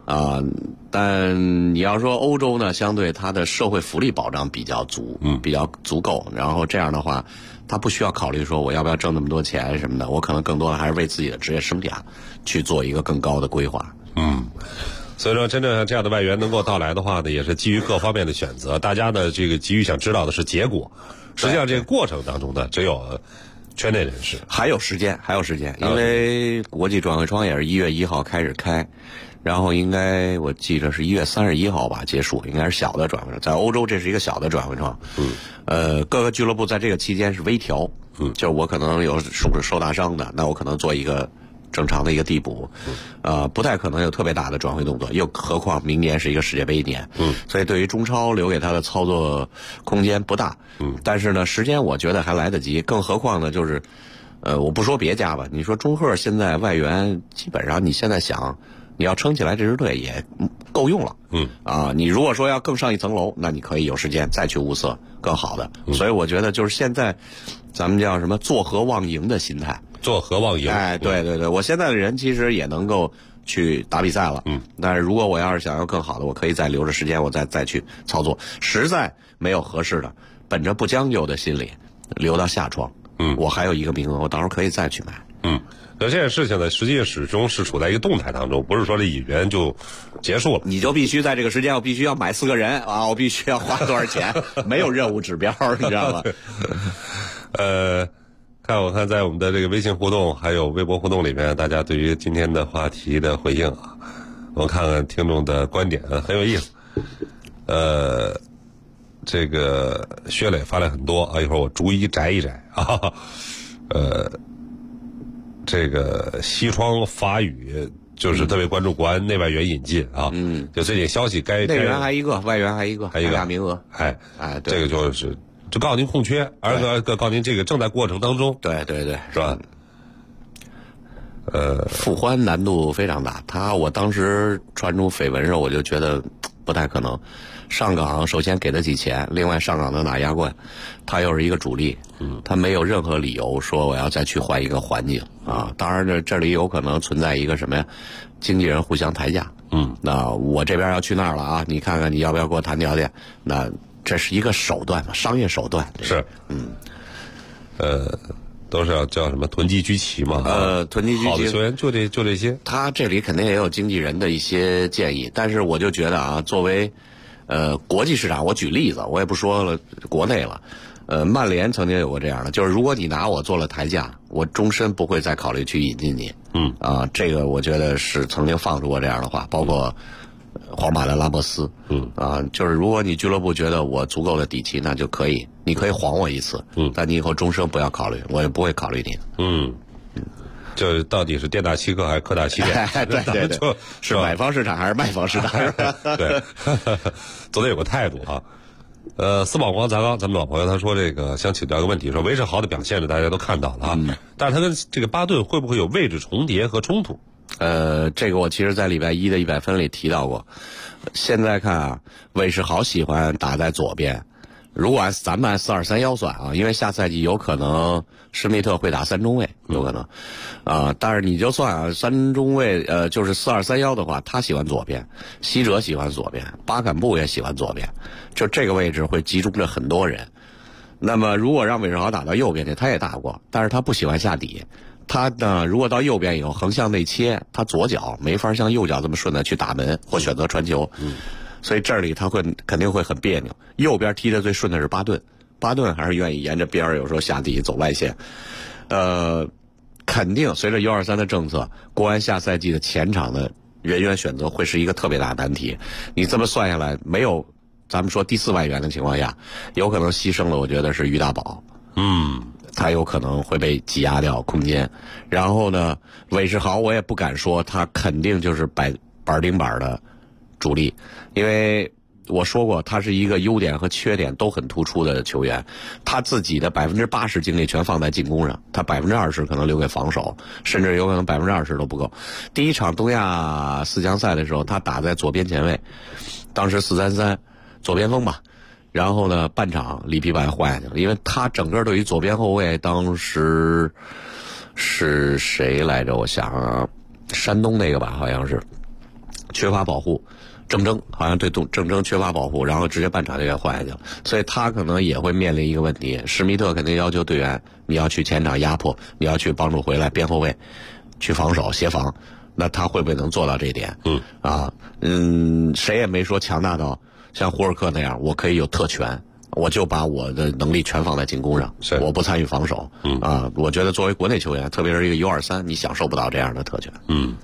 D: 但你要说欧洲呢，相对它的社会福利保障比较足够，然后这样的话，他不需要考虑说我要不要挣那么多钱什么的，我可能更多的还是为自己的职业生涯去做一个更高的规划。
C: 所以说，真正这样的外援能够到来的话呢，也是基于各方面的选择。大家的这个急于想知道的是结果，实际上这个过程当中呢，只有圈内人士
D: 还有时间，因为国际转会窗也是1月1号开始开，然后应该我记得是1月31号吧结束，应该是小的转会窗，在欧洲这是一个小的转会窗。各个俱乐部在这个期间是微调，就是我可能有受大伤的，那我可能做一个正常的一个递补，不太可能有特别大的转会动作，又何况明年是一个世界杯年，所以对于中超留给他的操作空间不大，但是呢，时间我觉得还来得及，更何况呢，就是，我不说别家吧，你说中赫现在外援基本上你现在想你要撑起来这支队也够用了，你如果说要更上一层楼，那你可以有时间再去物色更好的，所以我觉得就是现在咱们叫什么坐和望赢的心态。
C: 坐和望赢。
D: 对，我现在的人其实也能够去打比赛了，但是如果我要是想要更好的，我可以再留着时间，我再去操作。实在没有合适的，本着不将就的心理，留到下窗。我还有一个名额，我到时候可以再去买。
C: 这件事情呢，实际始终是处在一个动态当中，不是说这引援就结束了。
D: 你就必须在这个时间，我必须要买4个人啊，我必须要花多少钱？没有任务指标，你知道吗？
C: 我看在我们的这个微信互动还有微博互动里面，大家对于今天的话题的回应啊，我看看听众的观点很有意思。这个薛磊发来很多啊，一会儿我逐一摘一摘啊。这个西窗法语就是特别关注国安内外援引进啊，就最近消息该
D: 内援还一个，外援还一个，2名额。
C: 这个就告诉您空缺，而告诉您这个正在过程当中。
D: 对，
C: 是吧？
D: 傅欢难度非常大，我当时传出绯闻时候，我就觉得不太可能。上港首先给得起钱，另外上港能打亚冠，他又是一个主力，他没有任何理由说我要再去换一个环境啊。当然这里有可能存在一个什么呀？经纪人互相抬价，那我这边要去那儿了啊，你看看你要不要给我谈条件？那这是一个手段嘛，商业手段
C: 是，都是要叫什么囤积居奇嘛？
D: 囤积居奇，
C: 好的球员就这些。
D: 他这里肯定也有经纪人的一些建议，但是我就觉得啊，作为国际市场，我举例子，我也不说了国内了。曼联曾经有过这样的，就是如果你拿我做了抬价，我终身不会再考虑去引进你。这个我觉得是曾经放出过这样的话，包括皇马的拉莫斯。就是如果你俱乐部觉得我足够的底气，那就可以，你可以晃我一次。但你以后终生不要考虑，我也不会考虑你。
C: 这到底是店大欺客还是客大欺店？
D: 对，是买方市场还是卖方市场？
C: 对，总得有个态度啊。四宝光砸缸，咱们老朋友他说这个想请教一个问题，说韦世豪的表现呢大家都看到了啊，但是他跟这个巴顿会不会有位置重叠和冲突？
D: 这个我其实在礼拜1的100分里提到过。现在看啊，韦世豪喜欢打在左边。如果咱们按4-2-3-1算啊，因为下赛季有可能施密特会打3中卫，有可能，但是你就算啊3中卫，就是4-2-3-1的话，他喜欢左边，希哲喜欢左边，巴坎布也喜欢左边，就这个位置会集中着很多人。那么如果让韦世豪打到右边去，他也打过，但是他不喜欢下底。他呢，如果到右边以后横向内切，他左脚没法像右脚这么顺的去打门或选择传球。所以这里他肯定会很别扭。右边踢得最顺的是巴顿，巴顿还是愿意沿着边儿，有时候下底走外线。肯定随着U23的政策，国安下赛季的前场的人员选择会是一个特别大的难题。你这么算下来，没有咱们说第4外援的情况下，有可能牺牲了，我觉得是于大宝。他有可能会被挤压掉空间。然后呢，韦世豪我也不敢说他肯定就是板钉板的主力，因为我说过，他是一个优点和缺点都很突出的球员。他自己的80%精力全放在进攻上，他20%可能留给防守，甚至有可能20%都不够。第一场东亚4强赛的时候，他打在左边前卫，当时4-3-3，左边锋吧。然后呢，半场里皮白换下去了，因为他整个对于左边后卫当时是谁来着？我想啊，山东那个吧，好像是缺乏保护。郑铮好像对郑铮缺乏保护，然后直接半场就给换下去了，所以他可能也会面临一个问题。施密特肯定要求队员，你要去前场压迫，你要去帮助回来边后卫去防守协防，那他会不会能做到这一点？谁也没说强大到像胡尔克那样，我可以有特权，我就把我的能力全放在进攻上，我不参与防守。我觉得作为国内球员，特别是一个U23，你享受不到这样的特权。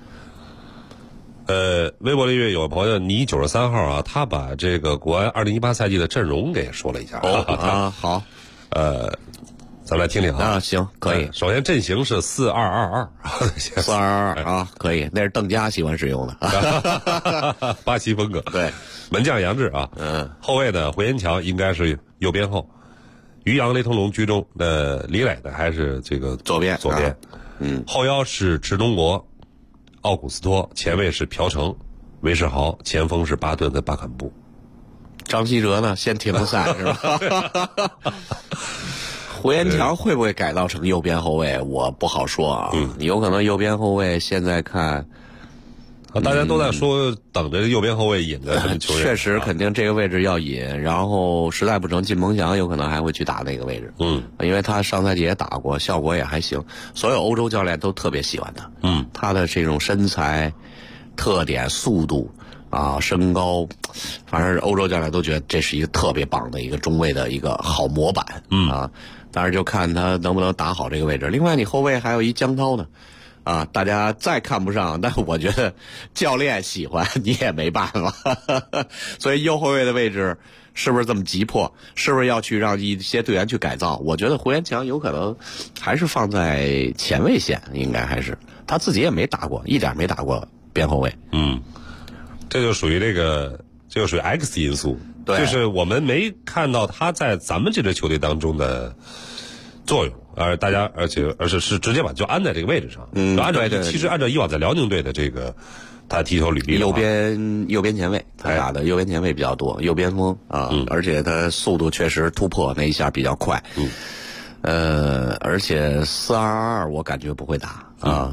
C: 微博里面有朋友倪93号啊，他把这个国安2018赛季的阵容给说了一下。
D: 好，
C: 咱们来听听啊。
D: 行，可以。
C: 首先阵型是4-2-2-2
D: ，4-2-2-2啊，可以，那是邓佳喜欢使用的，
C: 巴西风格。
D: 对，
C: 门将杨志啊，后卫呢回岩强应该是右边后，于洋、雷腾龙居中，李磊呢还是这个左边。后腰是池中国、奥古斯托，前卫是朴成、韦世豪，前锋是巴顿跟巴坎布。
D: 张稀哲呢，先停赛是吧？胡延强会不会改造成右边后卫？我不好说啊。有可能右边后卫现在看，
C: 大家都在说等着右边后卫引的什么球员。
D: 确实，肯定这个位置要引，然后实在不成，靳鹏翔有可能还会去打那个位置。因为他上赛季也打过，效果也还行，所有欧洲教练都特别喜欢他。他的这种身材、特点、速度啊、身高，反正欧洲教练都觉得这是一个特别棒的一个中卫的一个好模板。当然就看他能不能打好这个位置。另外，你后卫还有一江涛呢。大家再看不上，但我觉得教练喜欢你也没办法。所以右后卫的位置是不是这么急迫？是不是要去让一些队员去改造？我觉得胡延强有可能还是放在前卫线，应该还是他自己也没打过，一点没打过边后卫。
C: 这就属于这就属于 X 因素，
D: 对，
C: 就是我们没看到他在咱们这支球队当中的作用。而且是直接把就安在这个位置上，其实按照以往在辽宁队的这个他踢球履历，
D: 右边前卫，他打的右边前卫比较多，右边锋啊，而且他速度确实突破那一下比较快，而且4-2-2-2我感觉不会打啊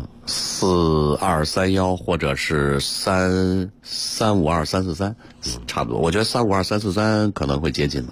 D: ，4-2-3-1或者是3-5-2-3-4-3，差不多，我觉得3-5-2-3-4-3可能会接近吧。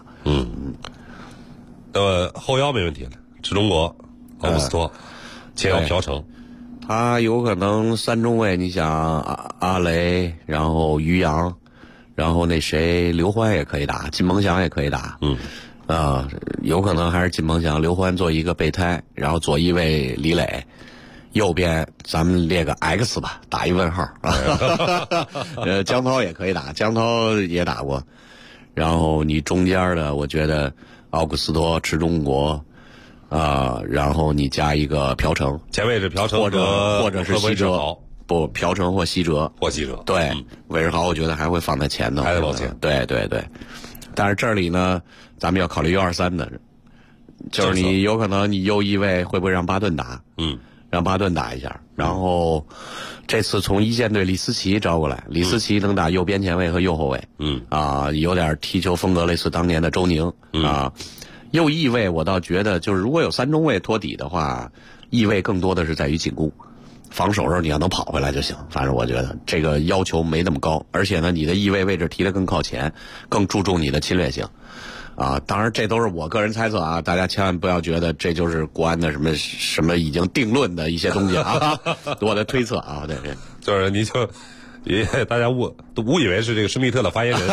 C: 后腰没问题了。池中国、奥古斯托，前腰朴成，
D: 他有可能三中卫，你想阿雷，然后于洋，然后那谁刘欢也可以打，靳鹏翔也可以打，有可能还是靳鹏翔、刘欢做一个备胎，然后左翼卫李磊，右边咱们列个 X 吧，打一问号。江涛也可以打，江涛也打过，然后你中间的，我觉得奥古斯托、池中国。然后你加一个朴成，
C: 前卫是朴成
D: 或者是西哲，不，朴成或西哲，对，韦世豪我觉得还会放在前头，
C: 还得往前，
D: 对。但是这里呢，咱们要考虑U23的，就是你有可能你右翼位会不会让巴顿打？让巴顿打一下。然后这次从一线队李思齐招过来，李思齐能打右边前卫和右后卫，有点踢球风格类似当年的周宁右翼位我倒觉得，就是如果有三中卫托底的话，翼位更多的是在于进攻，防守的时候你要能跑回来就行。反正我觉得这个要求没那么高，而且呢，你的翼位位置提得更靠前，更注重你的侵略性。当然这都是我个人猜测啊，大家千万不要觉得这就是国安的什么已经定论的一些东西啊，我的推测啊，对，
C: 就是你就。大家误以为是这个施密特的发言人。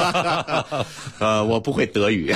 D: 我不会德语。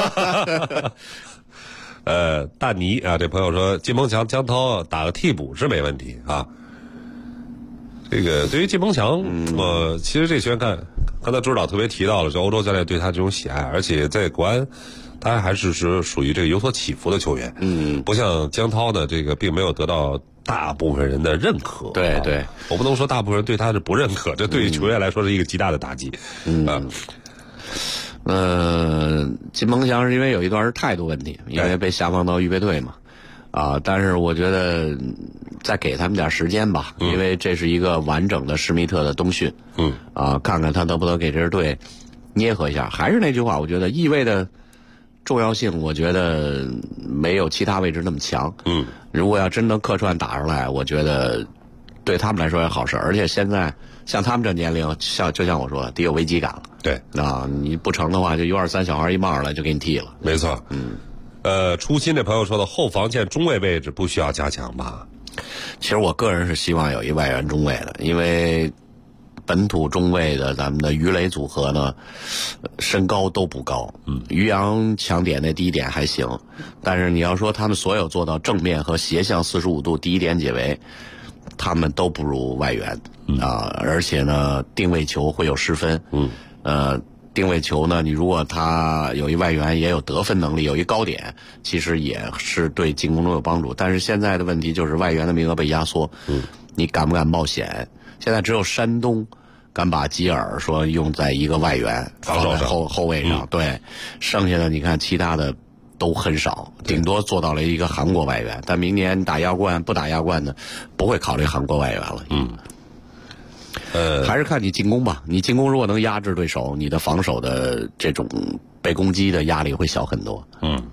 C: 大尼啊，这朋友说靳鹏翔、江涛打个替补是没问题啊。这个对于靳鹏翔，其实这球员刚才朱指导特别提到了，这欧洲教练对他这种喜爱，而且在国安，他还是属于这个有所起伏的球员。不像江涛呢，这个并没有得到大部分人的认可。
D: 对，
C: 我不能说大部分人对他是不认可，这对于球员来说是一个极大的打击。
D: 金鹏翔是因为有一段是态度问题，因为被下放到预备队嘛，但是我觉得再给他们点时间吧，因为这是一个完整的施密特的冬训，看看他能不能给这支队捏合一下。还是那句话，我觉得翼位的重要性，我觉得没有其他位置那么强。如果要真能客串打上来，我觉得对他们来说也好事。而且现在像他们这年龄，就像我说的，得有危机感了。
C: 对，
D: 你不成的话，就U23小孩一冒上来就给你踢了。
C: 没错。初心这朋友说的后防线中卫位置不需要加强吧？
D: 其实我个人是希望有一外援中卫的，因为本土中卫的咱们的于磊组合呢，身高都不高。于洋强点那第一点还行，但是你要说他们所有做到正面和斜向45度第一点解围，他们都不如外援而且呢，定位球会有失分。定位球呢，你如果他有一外援也有得分能力，有一高点，其实也是对进攻中有帮助。但是现在的问题就是外援的名额被压缩，你敢不敢冒险？现在只有山东敢把吉尔说用在一个外援放在后卫上，对，剩下的你看其他的都很少，顶多做到了一个韩国外援。但明年打亚冠不打亚冠的，不会考虑韩国外援了。还是看你进攻吧。你进攻如果能压制对手，你的防守的这种被攻击的压力会小很多。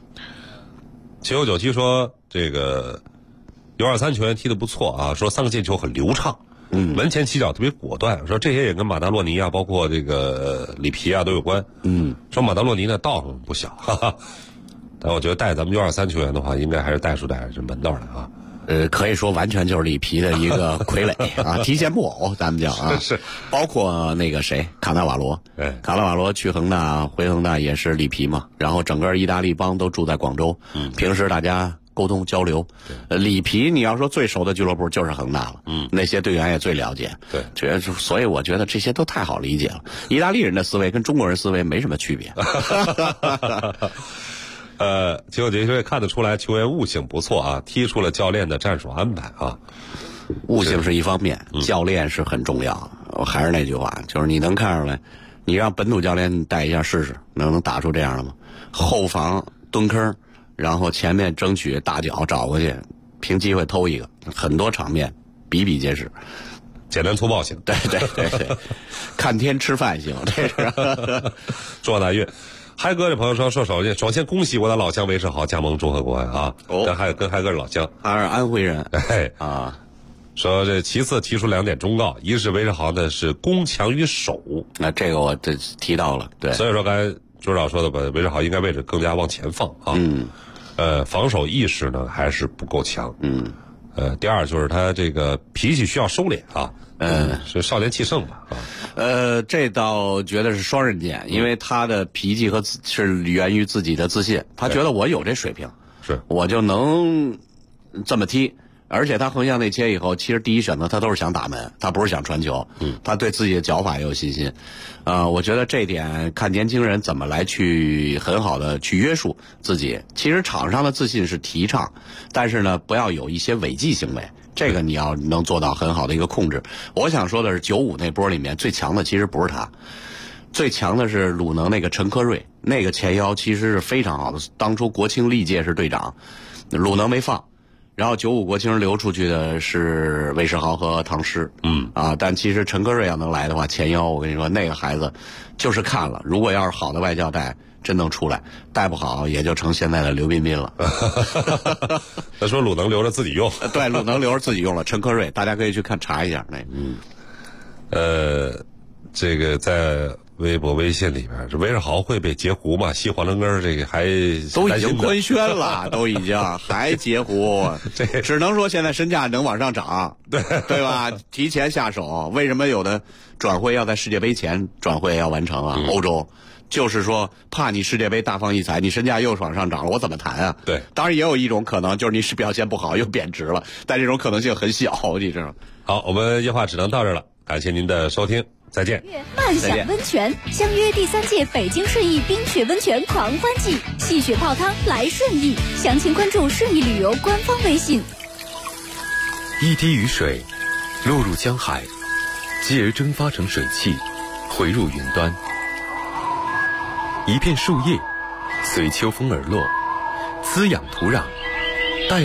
C: 7597说这个U23球员踢得不错啊，说3个进球很流畅，门前起脚特别果断，说这些也跟马达洛尼啊，包括这个里皮啊都有关。说马达洛尼呢道行不小，但我觉得带咱们U23球员的话，应该还是带出点这门道来啊。
D: 可以说完全就是里皮的一个傀儡提线木偶，咱们讲
C: 是，
D: 包括那个谁卡纳瓦罗，卡纳瓦罗去恒大回恒大也是里皮嘛，然后整个意大利帮都住在广州，平时大家沟通交流。里皮你要说最熟的俱乐部就是恒大了，那些队员也最了解，对，所以我觉得这些都太好理解了。意大利人的思维跟中国人思维没什么区别。
C: 齐友杰也看得出来球员悟性不错啊，踢出了教练的战术安排啊。
D: 悟性是一方面，教练是很重要。我还是那句话，就是你能看出来，你让本土教练带一下试试，能打出这样的吗？后防蹲坑，然后前面争取大脚找过去，凭机会偷一个，很多场面比比皆是。
C: 简单粗暴型，
D: 对，看天吃饭型，这是。
C: 祝大运。嗨哥这朋友说首先恭喜我的老乡韦世豪加盟中赫国安啊！跟嗨哥是老乡，
D: 他是安徽人。
C: 说这其次提出2点忠告，一是韦世豪呢是攻强于守，
D: 那这个我这提到了，对。
C: 所以说刚才朱指导说的吧，韦世豪应该位置更加往前放啊。防守意识呢还是不够强。第二就是他这个脾气需要收敛啊。是少年气盛吧？
D: 这倒觉得是双刃剑，因为他的脾气是源于自己的自信，他觉得我有这水平，
C: 是我
D: 就能这么踢。而且他横向内切以后，其实第一选择他都是想打门，他不是想传球。他对自己的脚法也有信心。我觉得这点看年轻人怎么来去很好的去约束自己。其实场上的自信是提倡，但是呢，不要有一些违纪行为。这个你要能做到很好的一个控制。我想说的是95那波里面最强的其实不是他，最强的是鲁能那个陈科瑞，那个前腰其实是非常好的。当初国青历届是队长，鲁能没放，然后95国青留出去的是韦世豪和唐诗。但其实陈科瑞要能来的话，前腰我跟你说那个孩子就是看了，如果要是好的外教带真能出来，带不好也就成现在的刘彬彬了。
C: 他说鲁能留着自己用。
D: 对，鲁能留着自己用了。陈科瑞大家可以去查一下那
C: 这个在微博微信里边，这韦世豪会被截胡吗？吸黄连根这个还
D: 都已经官宣了，都已经还截胡，这只能说现在身价能往上涨，对吧？提前下手，为什么有的转会要在世界杯前转会要完成啊？欧洲就是说怕你世界杯大放异彩，你身价又往上涨了，我怎么谈啊？
C: 对，
D: 当然也有一种可能就是你是表现不好又贬值了，但这种可能性很小，你知道。
C: 好，我们夜话只能到这了，感谢您的收听。再见。
E: 漫享温泉相约第3届北京顺义冰雪温泉狂欢季，戏雪泡汤来顺义，详情关注顺义旅游官方微信。
K: 一滴雨水落入江海，继而蒸发成水汽，回入云端。 一片树叶随秋风而落，滋养土壤，